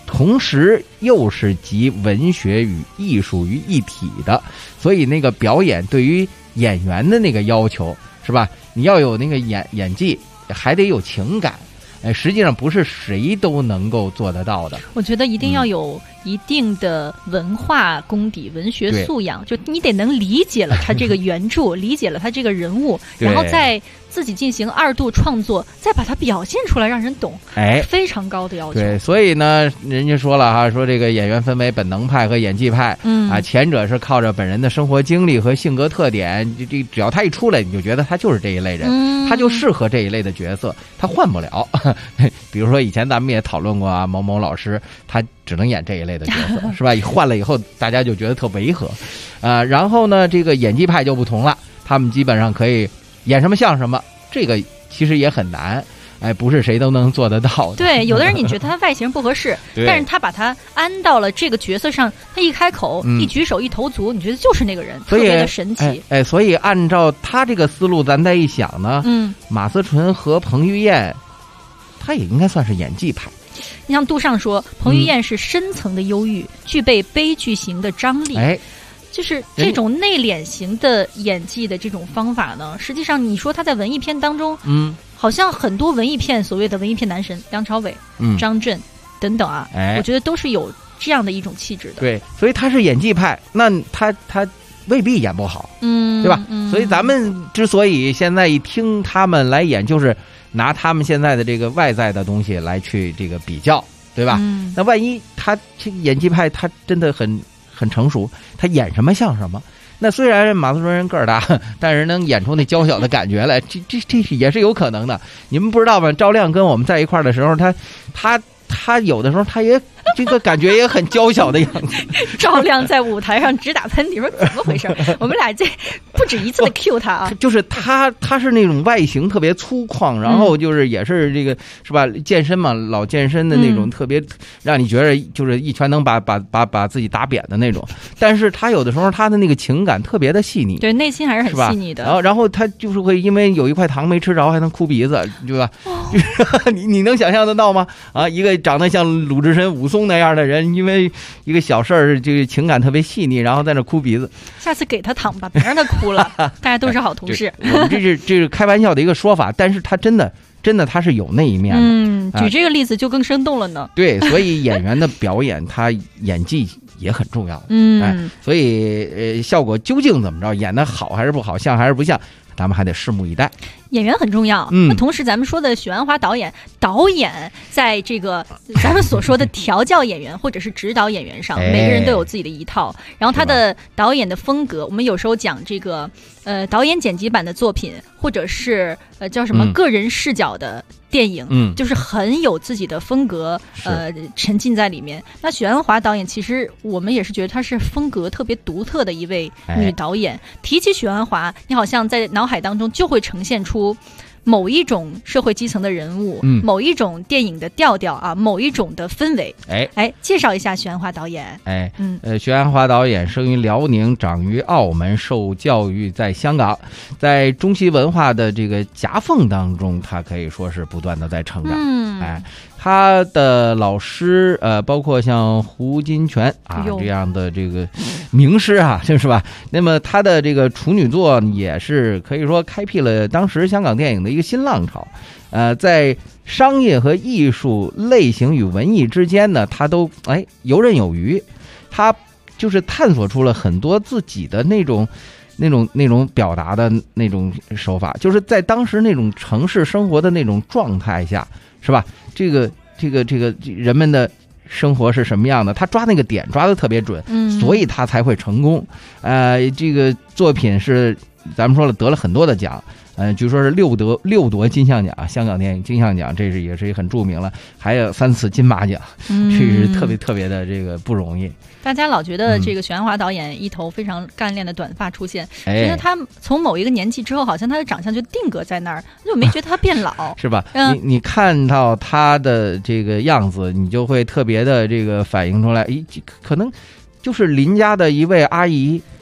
Speaker 4: 同时又是集文学与艺术于一体的，所以那个表演对于演员的那个要求是吧？你要有那个演技，还得有情感。实际上不是谁都能够做得到的。
Speaker 3: 我觉得一定要有一定的文化功底、文学素养，就你得能理解了他这个原著，理解了他这个人物，然后再自己进行2度创作，再把它表现出来让人懂，非常高的要求。
Speaker 4: 对，所以呢，人家说了哈，说这个演员分为本能派和演技派，前者是靠着本人的生活经历和性格特点，这只要他一出来，你就觉得他就是这一类人，他就适合这一类的角色，他换不了。比如说以前咱们也讨论过啊，某某老师他只能演这一类的角色，是吧？换了以后大家就觉得特违和，然后呢，这个演技派就不同了，他们基本上可以演什么像什么，这个其实也很难，不是谁都能做得到的。
Speaker 3: 对，有的人你觉得他外形不合适，但是他把他安到了这个角色上，他一开口、一举手、一投足，你觉得就是那个人，特别的神奇。
Speaker 4: 所以按照他这个思路，咱再一想呢，马思纯和彭于晏，他也应该算是演技派。
Speaker 3: 你像杜尚说，彭于晏是深层的忧郁，具备悲剧型的张力。就是这种内敛型的演技的这种方法呢，实际上你说他在文艺片当中，好像很多文艺片所谓的文艺片男神，梁朝伟、张震等等啊，我觉得都是有这样的一种气质的。
Speaker 4: 对，所以他是演技派，那他未必演不好，对吧？所以咱们之所以现在一听他们来演，就是拿他们现在的这个外在的东西来去这个比较，对吧？那万一他这个演技派他真的很成熟，他演什么像什么。那虽然马思纯人个儿大，但是能演出那娇小的感觉来，这也是有可能的。你们不知道吗？赵亮跟我们在一块儿的时候，他有的时候他也这个感觉也很娇小的样子。
Speaker 3: 赵亮在舞台上直打喷嚏，说怎么回事？我们俩这不止一次的 cue 他啊，
Speaker 4: 就是他是那种外形特别粗犷，然后就是也是这个是吧？健身嘛，老健身的那种，特别让你觉得就是一拳能把自己打扁的那种。但是他有的时候他的那个情感特别的细腻，
Speaker 3: 对，内心还是很细腻的。
Speaker 4: 然后他就是会因为有一块糖没吃着，还能哭鼻子，对吧？你能想象得到吗？啊，一个长得像鲁智深、武松那样的人，因为一个小事儿，这个情感特别细腻，然后在那哭鼻子。
Speaker 3: 下次给他糖吧，别让他哭了。大家都是好同事。
Speaker 4: 我们这是开玩笑的一个说法，但是他真的他是有那一面的。
Speaker 3: 举这个例子就更生动了呢。
Speaker 4: 对，所以演员的表演，他演技也很重要。所以效果究竟怎么着，演得好还是不好，像还是不像，咱们还得拭目以待。
Speaker 3: 演员很重要，那同时咱们说的许鞍华导演在这个咱们所说的调教演员或者是指导演员上，每个人都有自己的一套，然后他的导演的风格，我们有时候讲这个导演剪辑版的作品，或者是叫什么个人视角的电影，就是很有自己的风格沉浸在里面。那许鞍华导演其实我们也是觉得她是风格特别独特的一位女导演。提起许鞍华，你好像在脑海当中就会呈现出某一种社会基层的人物，某一种电影的调调啊，某一种的氛围。介绍一下许鞍华导演。
Speaker 4: 许鞍华导演生于辽宁，长于澳门，受教育在香港，在中西文化的这个夹缝当中，他可以说是不断的在成长。他的老师包括像胡金铨啊这样的这个名师啊，是吧？那么他的这个处女作也是可以说开辟了当时香港电影的一个新浪潮。在商业和艺术类型与文艺之间呢，他都游刃有余。他就是探索出了很多自己的那种表达的那种手法，就是在当时那种城市生活的那种状态下，是吧？这个人们的生活是什么样的，他抓那个点抓得特别准，所以他才会成功。这个作品是咱们说了得了很多的奖，据说是六夺金像奖，香港电影金像奖，这是也是很著名了，还有3次金马奖，这是特别特别的这个不容易。
Speaker 3: 大家老觉得这个许鞍华导演一头非常干练的短发出现，觉得他从某一个年纪之后，好像他的长相就定格在那儿，就没觉得他变老，
Speaker 4: 是吧？你看到他的这个样子，你就会特别的这个反映出来，可能就是邻家的一位阿姨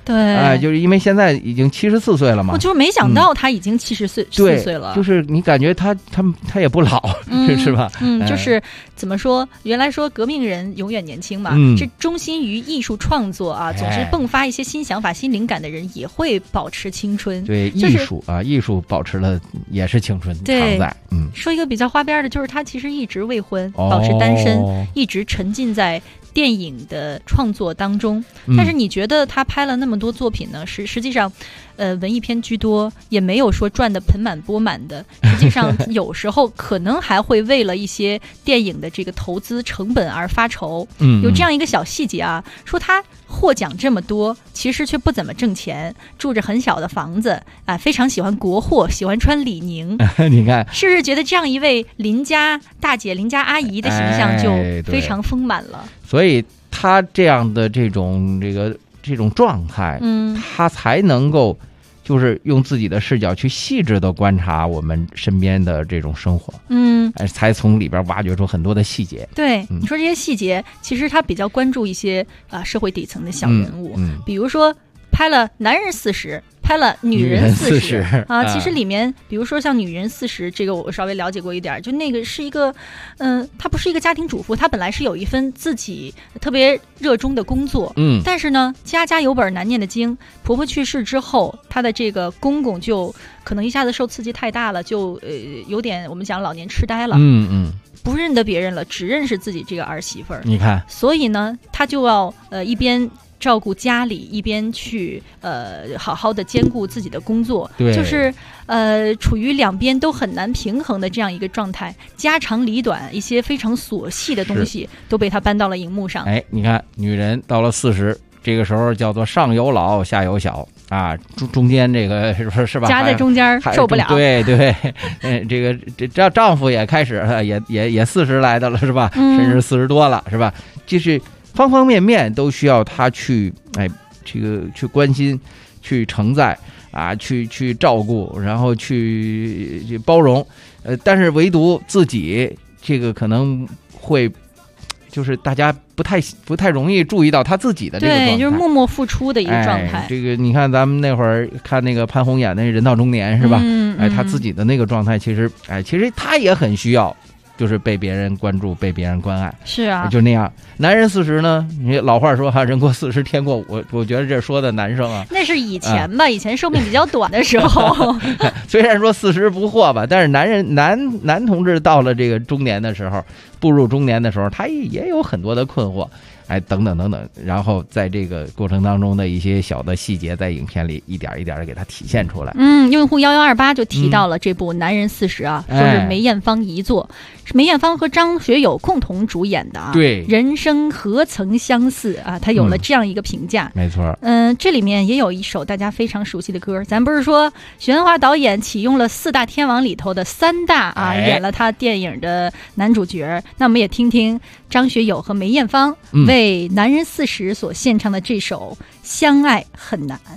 Speaker 3: 对，
Speaker 4: 就是因为现在已经74岁了嘛。
Speaker 3: 我就是没想到他已经74岁了。
Speaker 4: 就是你感觉他也不老，是吧？
Speaker 3: 就是怎么说？原来说革命人永远年轻嘛，这忠心于艺术创作啊，总是迸发一些新想法、新灵感的人也会保持青春。
Speaker 4: 对，艺术保持了也是青春常在。
Speaker 3: 说一个比较花边的，就是他其实一直未婚，保持单身，一直沉浸在电影的创作当中。但是你觉得他拍了那么多作品呢？实际上，文艺片居多，也没有说赚得盆满钵满的。实际上，有时候可能还会为了一些电影的这个投资成本而发愁。有这样一个小细节啊，说他获奖这么多，其实却不怎么挣钱，住着很小的房子啊，非常喜欢国货，喜欢穿李宁。
Speaker 4: 你看，
Speaker 3: 是不是觉得这样一位邻家大姐、邻家阿姨的形象就非常丰满了？
Speaker 4: 所以他这样的这种状态，他才能够就是用自己的视角去细致的观察我们身边的这种生活，才从里边挖掘出很多的细节。
Speaker 3: 对，你说这些细节，其实他比较关注一些社会底层的小人物，比如说拍了男人40。拍了女人40啊，其实里面比如说像女人40这个我稍微了解过一点，就那个是一个她不是一个家庭主妇，她本来是有一份自己特别热衷的工作，但是呢家家有本难念的经，婆婆去世之后，她的这个公公就可能一下子受刺激太大了，就有点我们讲老年痴呆了，不认得别人了，只认识自己这个儿媳妇儿。
Speaker 4: 你看，
Speaker 3: 所以呢她就要一边照顾家里，一边去好好的兼顾自己的工作，就是处于两边都很难平衡的这样一个状态，家长里短一些非常琐细的东西都被他搬到了荧幕上。
Speaker 4: 你看女人到了40这个时候叫做上有老下有小啊，中间这个是吧？
Speaker 3: 夹在中间受不了。
Speaker 4: 对，这丈夫也开始也40来的了是吧？甚至40多了是吧？就是方方面面都需要他去去关心，去承载啊，去照顾，然后去包容，但是唯独自己这个可能会就是大家不太容易注意到他自己的这个状态，
Speaker 3: 对，就是默默付出的一个状态。
Speaker 4: 这个你看咱们那会儿看那个潘虹演的《人到中年》是吧？他自己的那个状态其实他也很需要。就是被别人关注，被别人关爱，
Speaker 3: 是啊，
Speaker 4: 就那样。男人40呢，你老话说人过40天过，我觉得这说的男生啊，
Speaker 3: 那是以前吧，以前寿命比较短的时候。
Speaker 4: 虽然说40不惑吧，但是男同志到了这个中年的时候，步入中年的时候，他也有很多的困惑。等等，然后在这个过程当中的一些小的细节，在影片里一点一点的给它体现出来。
Speaker 3: 用户1128就提到了这部《男人40》啊，说是梅艳芳遗作，是梅艳芳和张学友共同主演的啊。
Speaker 4: 对，
Speaker 3: 人生何曾相似啊，他有了这样一个评价。
Speaker 4: 没错。
Speaker 3: 这里面也有一首大家非常熟悉的歌，咱不是说许鞍华导演启用了4大天王里头的3大啊，演了他电影的男主角，那我们也听听张学友和梅艳芳为男人40所献唱的这首《相爱很难》。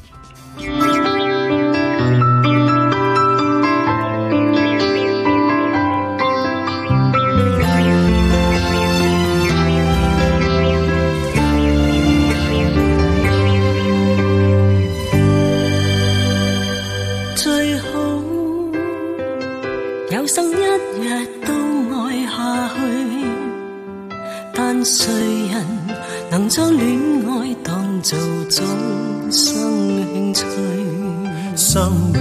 Speaker 12: 最好有生一日都愛下去，但誰人能將戀愛當做終生興趣？
Speaker 13: 生活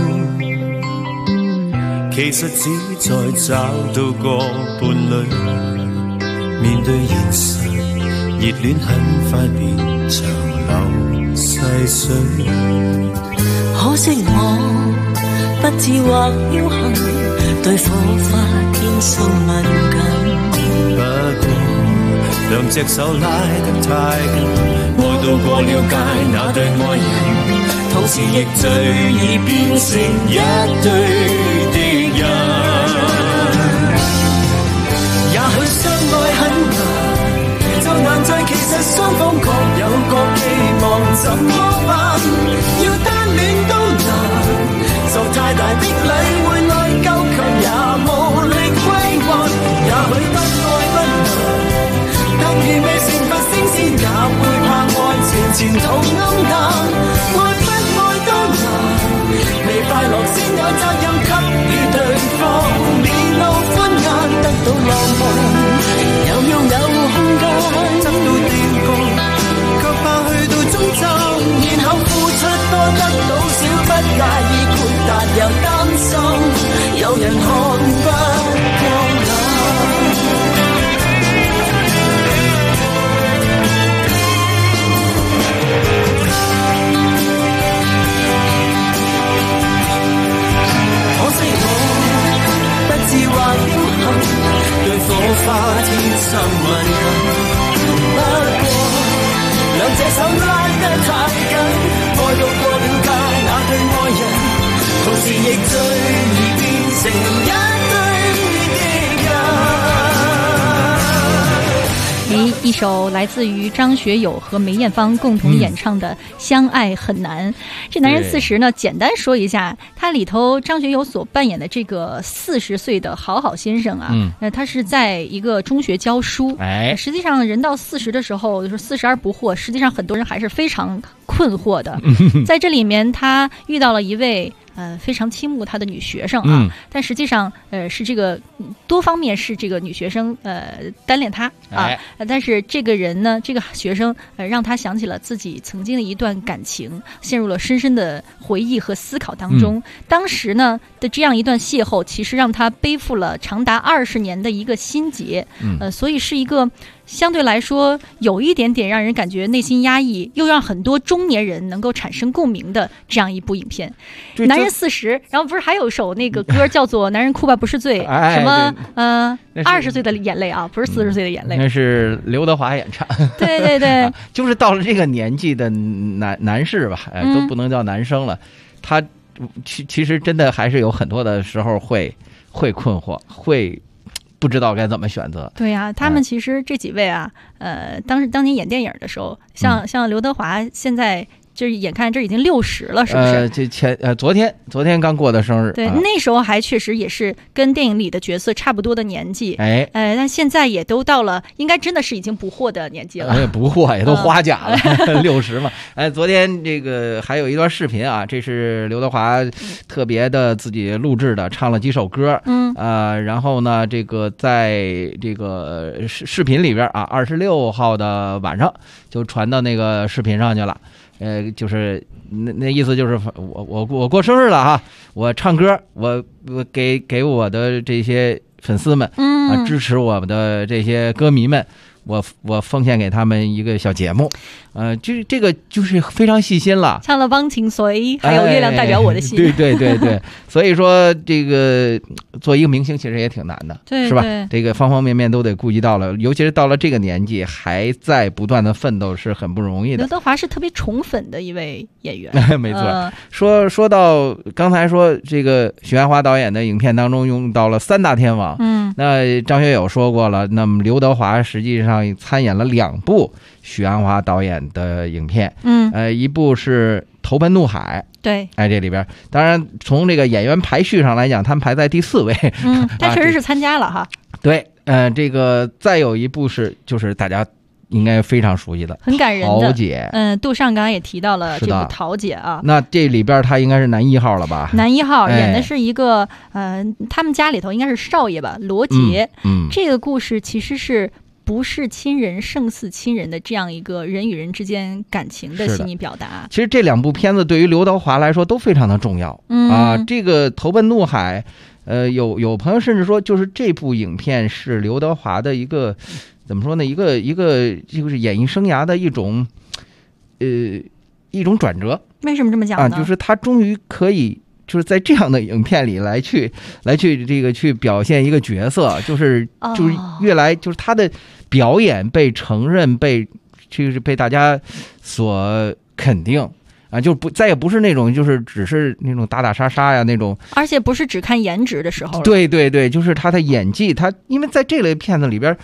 Speaker 13: 其實只在找到個伴侶，面對現實，熱戀很快變長流細水。
Speaker 12: 可惜我不智或僥倖，對火花天生敏感。
Speaker 13: 不過兩隻手拉得太緊，愛到過了界那對愛人，同時亦最易變成一對敵人。也許相愛很難，就難在其實雙方各有各期望，怎麼辦？要單戀都難，受太大的禮會內疚，卻也無力歸還。也許不愛不難，但如未成佛升仙，也會怕愛情前途暗淡。 責任給予對方，面露歡顏得到浪漫，又要有空間執到巔峰，卻怕去到終站，然後付出多得到少，不介意豁達又擔心，有人看不過眼。自話僥倖，對火花天生敏感。不過兩隻手拉得太緊，愛到過了界，那對愛人，同時亦最易變成一對敵人。
Speaker 3: 一首来自于张学友和梅艳芳共同演唱的《相爱很难》。这男人40呢，简单说一下，他里头张学友所扮演的这个40岁的好好先生啊，他是在一个中学教书。实际上人到40的时候，就是40而不惑，实际上很多人还是非常困惑的。在这里面，他遇到了一位非常倾慕他的女学生啊，但实际上是这个多方面是这个女学生单恋他啊，但是这个人呢，这个学生让他想起了自己曾经的一段感情，陷入了深深的回忆和思考当中。当时呢的这样一段邂逅，其实让他背负了长达20年的一个心结，所以是一个相对来说有一点点让人感觉内心压抑，又让很多中年人能够产生共鸣的这样一部影片。男人40，然后不是还有首那个歌叫做《男人哭吧不是罪》，什么20岁的眼泪啊，不是40岁的眼泪，
Speaker 4: 那是刘德华演唱。
Speaker 3: 对对对，
Speaker 4: 就是到了这个年纪的男士吧，都不能叫男生了，他其实真的还是有很多的时候会困惑，会不知道该怎么选择。
Speaker 3: 对呀，他们其实这几位啊，当年演电影的时候，像刘德华现在就是眼看这已经60了，是不是？
Speaker 4: 昨天刚过的生日。
Speaker 3: 对，那时候还确实也是跟电影里的角色差不多的年纪。但现在也都到了，应该真的是已经不惑的年纪了。
Speaker 4: 不惑也都花甲了，60嘛。昨天这个还有一段视频啊，这是刘德华特别的自己录制的，唱了几首歌。然后呢，这个在这个视频里边啊，26号的晚上就传到那个视频上去了。就是那意思就是我过生日了哈，我唱歌，我给我的这些粉丝们支持我们的这些歌迷们，我奉献给他们一个小节目，就是这个就是非常细心了，
Speaker 3: 唱了《忘情水》，还有《月亮代表我的心》。
Speaker 4: 对，所以说这个做一个明星其实也挺难的，
Speaker 3: 对，
Speaker 4: 是吧？这个方方面面都得顾及到了，尤其是到了这个年纪还在不断的奋斗，是很不容易的。
Speaker 3: 刘德华是特别宠粉的一位演员，
Speaker 4: 没错。说到刚才说这个许鞍华导演的影片当中用到了3大天王，那张学友说过了，那么刘德华实际上参演了2部许鞍华导演的影片，一部是《投奔怒海》，
Speaker 3: 对，
Speaker 4: 这里边当然从这个演员排序上来讲，他们排在第4位，
Speaker 3: 但确实是参加了哈。
Speaker 4: 对，这个再有一部就是大家应该非常熟悉的，
Speaker 3: 很感人的
Speaker 4: 桃姐。
Speaker 3: 杜尚刚刚也提到了这部桃姐啊，
Speaker 4: 那这里边他应该是男1号了吧？
Speaker 3: 男1号演的是一个他们家里头应该是少爷吧，罗杰。这个故事其实是不是亲人胜似亲人的这样一个人与人之间感情的细腻表达。
Speaker 4: 其实这2部片子对于刘德华来说都非常的重要这个《投奔怒海》，有朋友甚至说，就是这部影片是刘德华的一个怎么说呢？一个就是演艺生涯的一种转折。
Speaker 3: 为什么这么讲呢？
Speaker 4: 就是他终于可以。就是在这样的影片里来去这个去表现一个角色，就是越来就是他的表演被承认，就是被大家所肯定就再也不是那种就是只是那种打打杀杀呀那种，
Speaker 3: 而且不是只看颜值的时候了。
Speaker 4: 对，就是他的演技，他因为在这类片子里边，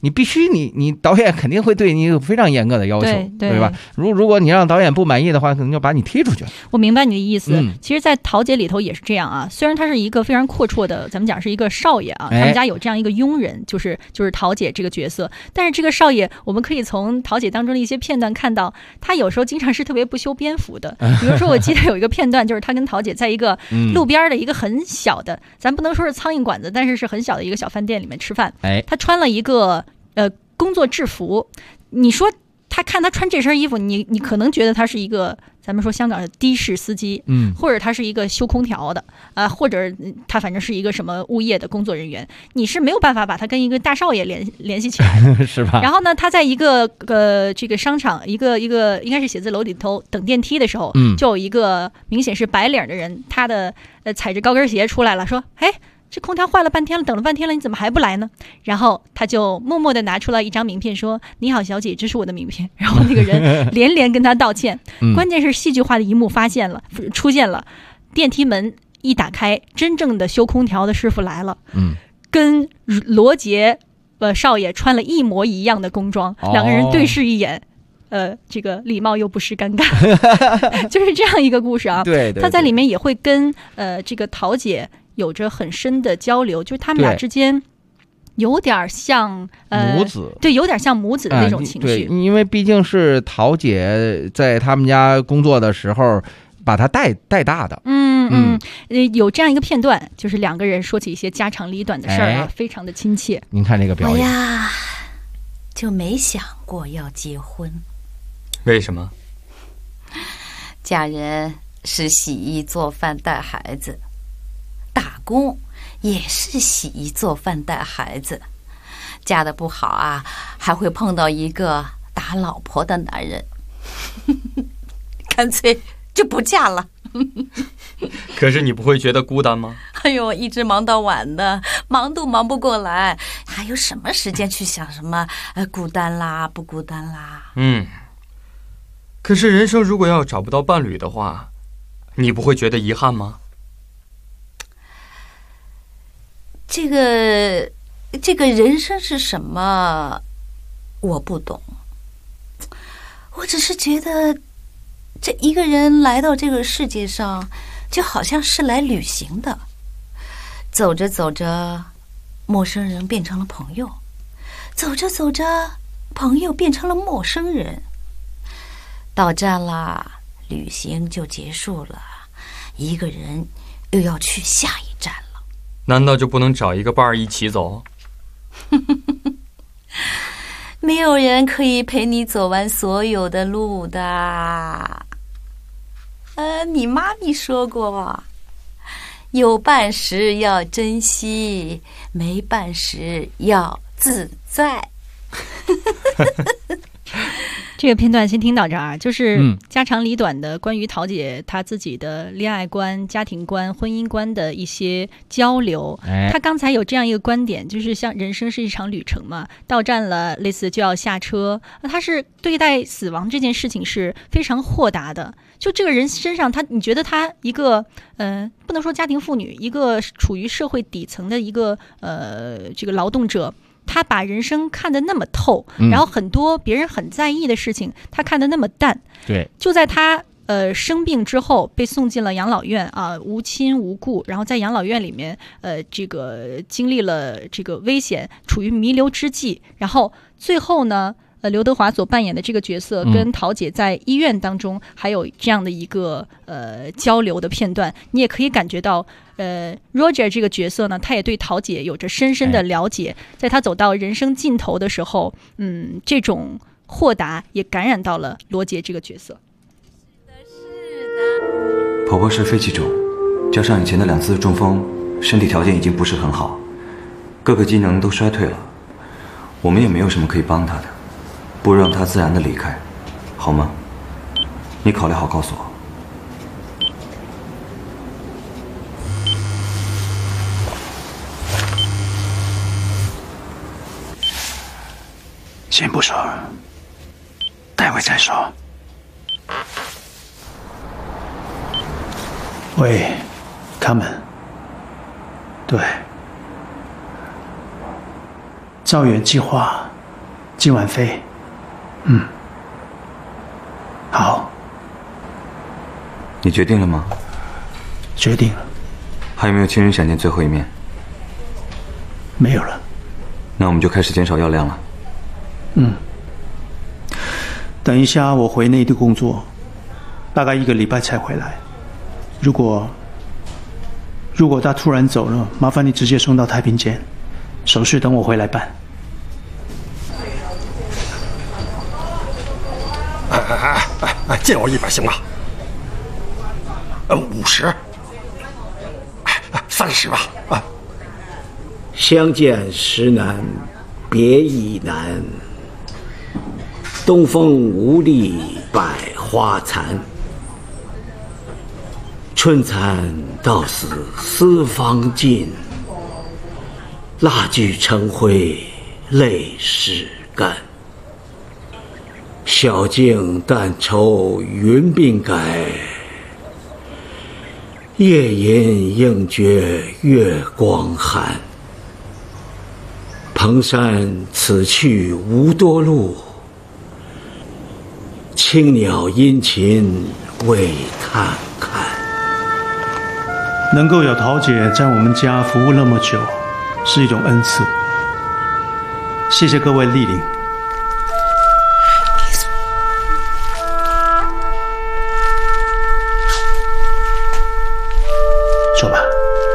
Speaker 4: 你必须你导演肯定会对你有非常严格的要求，对吧？如果你让导演不满意的话，可能就把你踢出去。
Speaker 3: 我明白你的意思。其实，在桃姐里头也是这样啊。虽然他是一个非常阔绰的，咱们讲是一个少爷啊，他们家有这样一个佣人，就是桃姐这个角色。但是这个少爷，我们可以从桃姐当中的一些片段看到，他有时候经常是特别不修边幅的。比如说，我记得有一个片段，就是他跟桃姐在一个路边的一个很小的，咱不能说是苍蝇馆子，但是很小的一个小饭店里面吃饭。他穿了一个工作制服，你说他看他穿这身衣服，你可能觉得他是一个咱们说香港的的士司机，或者他是一个修空调的或者他反正是一个什么物业的工作人员，你是没有办法把他跟一个大少爷联系起来的，
Speaker 4: 是吧？
Speaker 3: 然后呢，他在一个这个商场一个应该是写字楼里头等电梯的时候，就有一个明显是白领的人，他的踩着高跟鞋出来了，说：“哎。”这空调坏了半天了，等了半天了，你怎么还不来呢？然后他就默默地拿出了一张名片，说：“你好，小姐，这是我的名片。”然后那个人连连跟他道歉。关键是戏剧化的一幕出现了，电梯门一打开，真正的修空调的师傅来了，跟罗杰少爷穿了一模一样的工装，两个人对视一眼。这个礼貌又不失尴尬，就是这样一个故事啊。
Speaker 4: 对，
Speaker 3: 他在里面也会跟这个桃姐有着很深的交流，就是他们俩之间有点像
Speaker 4: 母子，
Speaker 3: 对，有点像母子的那种情绪。
Speaker 4: 对，因为毕竟是桃姐在他们家工作的时候把他带大的。
Speaker 3: 有这样一个片段，就是两个人说起一些家长里短的事儿啊，非常的亲切。
Speaker 4: 您看这个表演，
Speaker 14: 哎呀，就没想过要结婚。
Speaker 15: 为什么？
Speaker 14: 嫁人是洗衣做饭带孩子，打工也是洗衣做饭带孩子，嫁得不好啊，还会碰到一个打老婆的男人，干脆就不嫁了。
Speaker 15: 可是你不会觉得孤单吗？
Speaker 14: 哎呦，一直忙到晚的，忙都忙不过来，还有什么时间去想什么孤单啦不孤单啦？
Speaker 15: 可是人生如果要找不到伴侣的话，你不会觉得遗憾吗？
Speaker 14: 这个人生是什么我不懂，我只是觉得这一个人来到这个世界上就好像是来旅行的，走着走着陌生人变成了朋友，走着走着朋友变成了陌生人，到站了，旅行就结束了，一个人又要去下一站了。
Speaker 15: 难道就不能找一个伴儿一起走？
Speaker 14: 没有人可以陪你走完所有的路的。你妈咪说过，有伴时要珍惜，没伴时要自在。
Speaker 3: 这个片段先听到这儿，就是家长里短的关于桃姐她自己的恋爱观、家庭观、婚姻观的一些交流。她刚才有这样一个观点，就是像人生是一场旅程嘛，到站了类似就要下车。她是对待死亡这件事情是非常豁达的。就这个人身上，你觉得他一个不能说家庭妇女，一个处于社会底层的一个这个劳动者。他把人生看得那么透，然后很多别人很在意的事情，他看得那么淡。
Speaker 4: 对，
Speaker 3: 就在他生病之后被送进了养老院啊，无亲无故，然后在养老院里面这个经历了这个危险，处于弥留之际，然后最后呢，刘德华所扮演的这个角色跟桃姐在医院当中还有这样的一个交流的片段，你也可以感觉到Roger 这个角色呢，他也对桃姐有着深深的了解，在他走到人生尽头的时候，这种豁达也感染到了罗杰这个角色。
Speaker 16: 婆婆是肺气肿，加上以前的2次中风，身体条件已经不是很好，各个机能都衰退了，我们也没有什么可以帮她的，不如让她自然的离开，好吗？你考虑好告诉我。
Speaker 2: 先不说，待会再说。喂，他们，对，造园计划今晚飞。好。
Speaker 16: 你决定了吗？
Speaker 2: 决定了。
Speaker 16: 还有没有亲人想见最后一面？
Speaker 2: 没有了。
Speaker 16: 那我们就开始减少药量了。
Speaker 2: 等一下我回内地工作，大概1个礼拜才回来。如果他突然走了，麻烦你直接送到太平间，手续等我回来办。
Speaker 17: 借我100行吗？50，30吧。
Speaker 18: 相见时难，别亦难。东风无力百花残，春蚕到死丝方尽。蜡炬成灰泪始干。晓镜但愁云鬓改，夜吟应觉月光寒。蓬山此去无多路，青鸟殷勤为探看。
Speaker 2: 能够有桃姐在我们家服务那么久，是一种恩赐。谢谢各位莅临。走吧。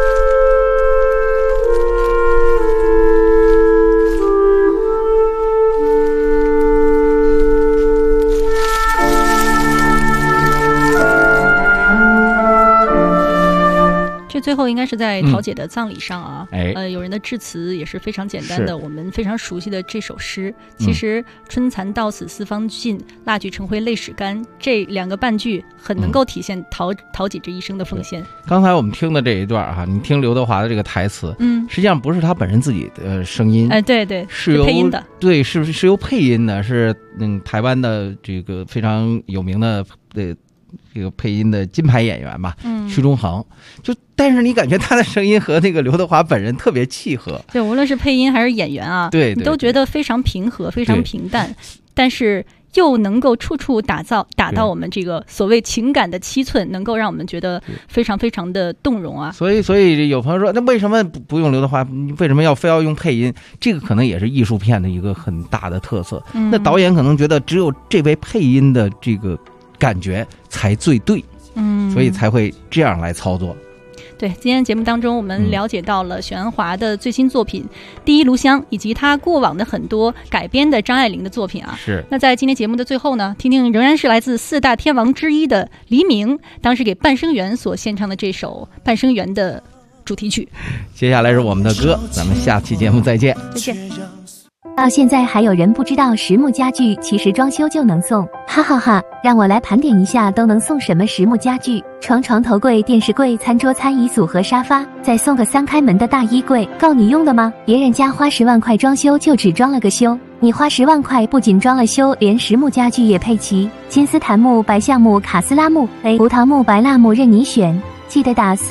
Speaker 3: 最后应该是在桃姐的葬礼上啊，有人的致辞也是非常简单的，我们非常熟悉的这首诗。其实春蚕到死丝方尽，蜡炬成灰泪始干，这2个半句很能够体现桃姐这一生的奉献。
Speaker 4: 刚才我们听的这一段哈，你听刘德华的这个台词，实际上不是他本人自己的声音，
Speaker 3: 对，
Speaker 4: 是由
Speaker 3: 配音的，
Speaker 4: 对，是由配音的，是台湾的这个非常有名的这个配音的金牌演员吧，屈中恒。但是你感觉他的声音和那个刘德华本人特别契合，
Speaker 3: 对，无论是配音还是演员啊，
Speaker 4: 对，
Speaker 3: 你都觉得非常平和，非常平淡，但是又能够处处打到我们这个所谓情感的7寸，能够让我们觉得非常非常的动容啊。
Speaker 4: 所以有朋友说，那为什么不用刘德华？为什么非要用配音？这个可能也是艺术片的一个很大的特色。那导演可能觉得只有这位配音的这个感觉才最对，所以才会这样来操作。
Speaker 3: 对，今天节目当中我们了解到了许鞍华的最新作品《第一炉香》，以及他过往的很多改编的张爱玲的作品啊。
Speaker 4: 是。
Speaker 3: 那在今天节目的最后呢，听听仍然是来自4大天王之一的黎明，当时给半生缘所献唱的这首《半生缘》的主题曲。
Speaker 4: 接下来是我们的歌，咱们下期节目再见。
Speaker 3: 再见。
Speaker 19: 到现在还有人不知道实木家具其实装修就能送，哈哈哈！让我来盘点一下都能送什么实木家具：床、头柜、电视柜、餐桌、餐椅组和沙发，再送个3开门的大衣柜，够你用的吗？别人家花10万块装修就只装了个修，你花10万块不仅装了修，连实木家具也配齐，金丝檀木、白橡木、卡斯拉木、胡桃木、白蜡木任你选。记得打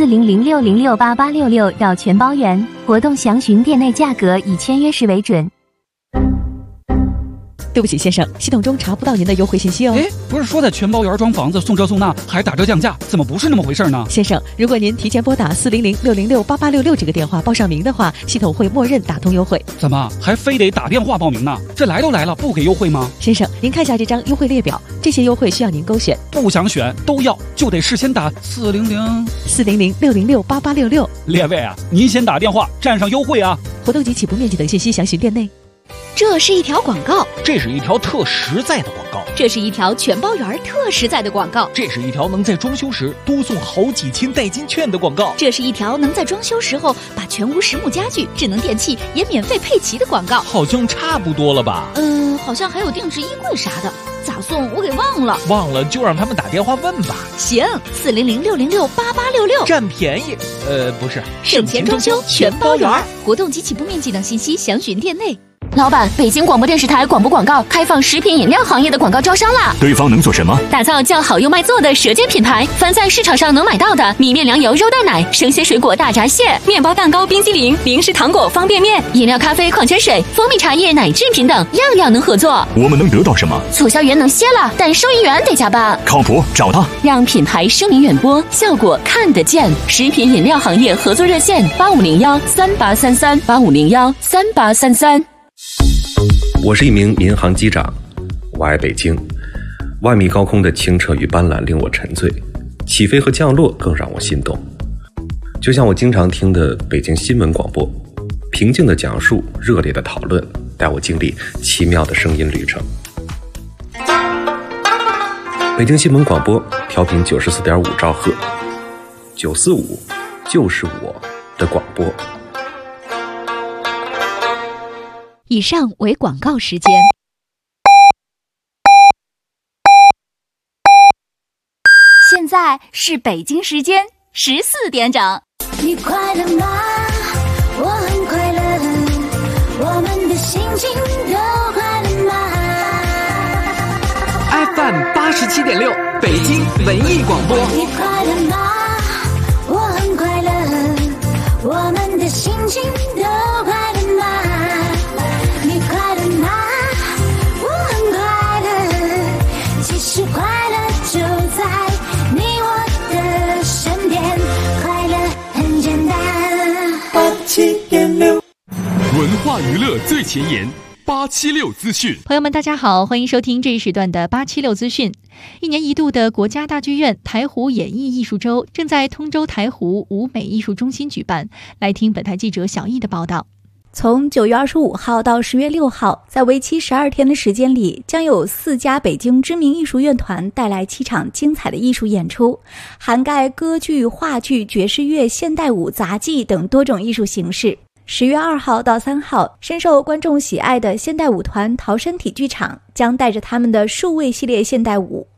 Speaker 19: 4006068866要全包圆，活动详询店内价格，以签约时为准。
Speaker 20: 对不起先生，系统中查不到您的优惠信息哦。
Speaker 21: 不是说在全包圆装房子送这送那还打折降价，怎么不是那么回事呢？
Speaker 20: 先生，如果您提前拨打400-606-8866这个电话报上名的话，系统会默认打通优惠。
Speaker 21: 怎么还非得打电话报名呢？这来都来了，不给优惠吗？
Speaker 20: 先生，您看下这张优惠列表，这些优惠需要您勾选，
Speaker 21: 不想选都要，就得事先打
Speaker 20: 400-606-8866。
Speaker 21: 列位啊，您先打电话占上优惠啊！
Speaker 20: 活动及起步面积等信息详询店内。
Speaker 6: 这是一条广告，
Speaker 1: 这是一条特实在的广告，
Speaker 6: 这是一条全包圆特实在的广告，
Speaker 1: 这是一条能在装修时多送好几千代金券的广告，
Speaker 6: 这是一条能在装修时候把全屋实木家具、智能电器也免费配齐的广告。
Speaker 1: 好像差不多了吧？
Speaker 6: 好像还有定制衣柜啥的，咋送我给忘了。
Speaker 1: 忘了就让他们打电话问吧。
Speaker 6: 行，400-606-8866，
Speaker 1: 占便宜。不是，
Speaker 6: 省钱装修全包圆，活动及起步面积等信息详询店内。 老板，北京广播电视台广播广告开放食品饮料行业的广告招商啦！
Speaker 8: 对方能做什么？
Speaker 6: 打造叫好又卖座的舌尖品牌，凡在市场上能买到的米面粮油肉蛋奶、生鲜水果大闸蟹、面包蛋糕、冰激凌、零食糖果、方便面、饮料、咖啡、矿泉水、蜂蜜茶叶、奶制品等，样样能合作。
Speaker 8: 我们能得到什么？
Speaker 6: 促销员能歇了，但收银员得加班。
Speaker 8: 靠谱，找他，
Speaker 6: 让品牌声名远播，效果看得见。食品饮料行业合作热线8501383385013833。
Speaker 5: 我是一名民航机长，我爱北京。万米高空的清澈与斑斓令我沉醉，起飞和降落更让我心动。就像我经常听的北京新闻广播，平静的讲述，热烈的讨论，带我经历奇妙的声音旅程。北京新闻广播调频94.5兆赫，945就是我的广播。
Speaker 19: 以上为广告时间。
Speaker 6: 现在是北京时间14点整。
Speaker 10: 你快乐吗？我很快乐，我们的心情都快乐吗
Speaker 11: ？FM 87.6，北京文艺广播。
Speaker 10: 你快乐吗？我很快乐，我们的心情都快乐吗？你快乐吗？我很快乐，其实快乐就在你我的身边，快乐很简单。87.6，
Speaker 1: 文化娱乐最前沿，876资讯。
Speaker 3: 朋友们，大家好，欢迎收听这一时段的876资讯。一年一度的国家大剧院台湖演艺艺术周正在通州台湖舞美艺术中心举办。来听本台记者小易的报道。
Speaker 22: 从9月25号到10月6号，在为期12天的时间里，将有4家北京知名艺术院团带来7场精彩的艺术演出，涵盖歌剧、话剧、爵士乐、现代舞、杂技等多种艺术形式。10月2号到3号，深受观众喜爱的现代舞团陶身体剧场将带着他们的数位系列现代舞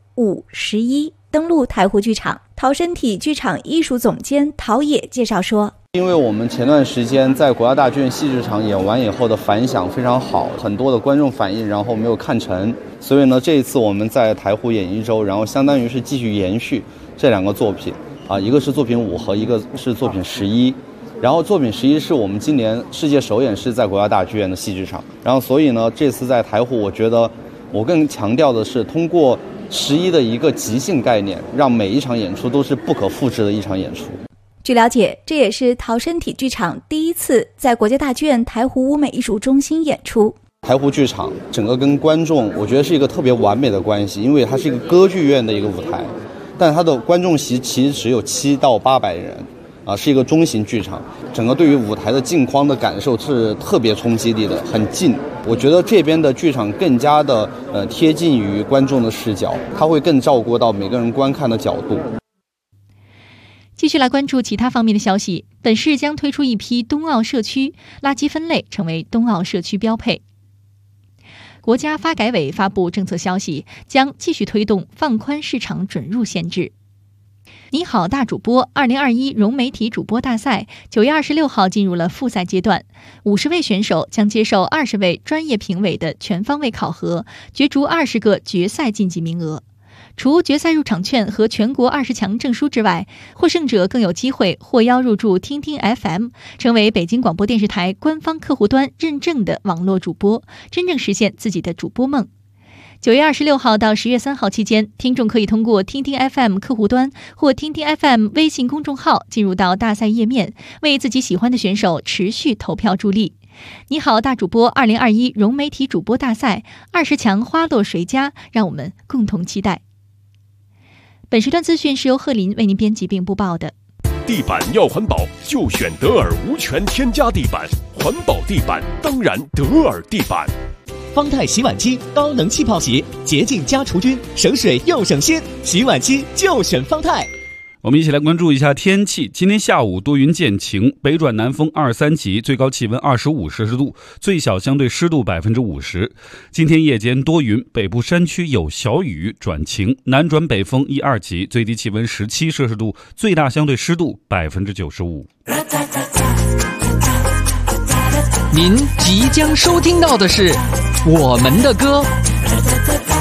Speaker 22: 511登陆台湖剧场。陶身体剧场艺术总监陶野介绍说，
Speaker 23: 因为我们前段时间在国家大剧院戏剧场演完以后的反响非常好，很多的观众反映，然后没有看成，所以呢，这一次我们在台湖演艺周，然后相当于是继续延续这2个作品一个是作品5和一个是作品11。然后作品11是我们今年世界首演是在国家大剧院的戏剧场，然后所以呢，这次在台湖，我觉得我更强调的是通过11的一个即兴概念，让每一场演出都是不可复制的一场演出。
Speaker 22: 据了解，这也是陶身体剧场第一次在国家大剧院台湖舞美艺术中心演出。
Speaker 23: 台湖剧场整个跟观众，我觉得是一个特别完美的关系，因为它是一个歌剧院的一个舞台，但它的观众席其实只有7到800人。是一个中型剧场，整个对于舞台的镜框的感受是特别冲击力的，很近。我觉得这边的剧场更加的贴近于观众的视角，它会更照顾到每个人观看的角度。
Speaker 3: 继续来关注其他方面的消息，本市将推出一批冬奥社区，垃圾分类成为冬奥社区标配。国家发改委发布政策消息，将继续推动放宽市场准入限制。你好大主播2021融媒体主播大赛9月26号进入了复赛阶段，50位选手将接受20位专业评委的全方位考核，角逐20个决赛晋级名额。除决赛入场券和全国20强证书之外，获胜者更有机会获邀入驻听听 FM， 成为北京广播电视台官方客户端认证的网络主播，真正实现自己的主播梦。9月26号到10月3号期间，听众可以通过听听 FM 客户端或听听 FM 微信公众号进入到大赛页面，为自己喜欢的选手持续投票助力。你好大主播2021融媒体主播大赛20强花落谁家，让我们共同期待。本时段资讯是由贺林为您编辑并播报的。
Speaker 24: 地板要环保，就选德尔无权添加地板，环保地板当然德尔地板。
Speaker 25: 方太洗碗机高能气泡洗，洁净加除菌，省水又省心，洗碗机就选方太。
Speaker 26: 我们一起来关注一下天气。今天下午多云见晴，北转南风2、3级，最高气温25摄氏度，最小相对湿度50%。今天夜间多云，北部山区有小雨转晴，南转北风1、2级，最低气温17摄氏度，最大相对湿度95%。
Speaker 11: 您即将收听到的是我们的歌。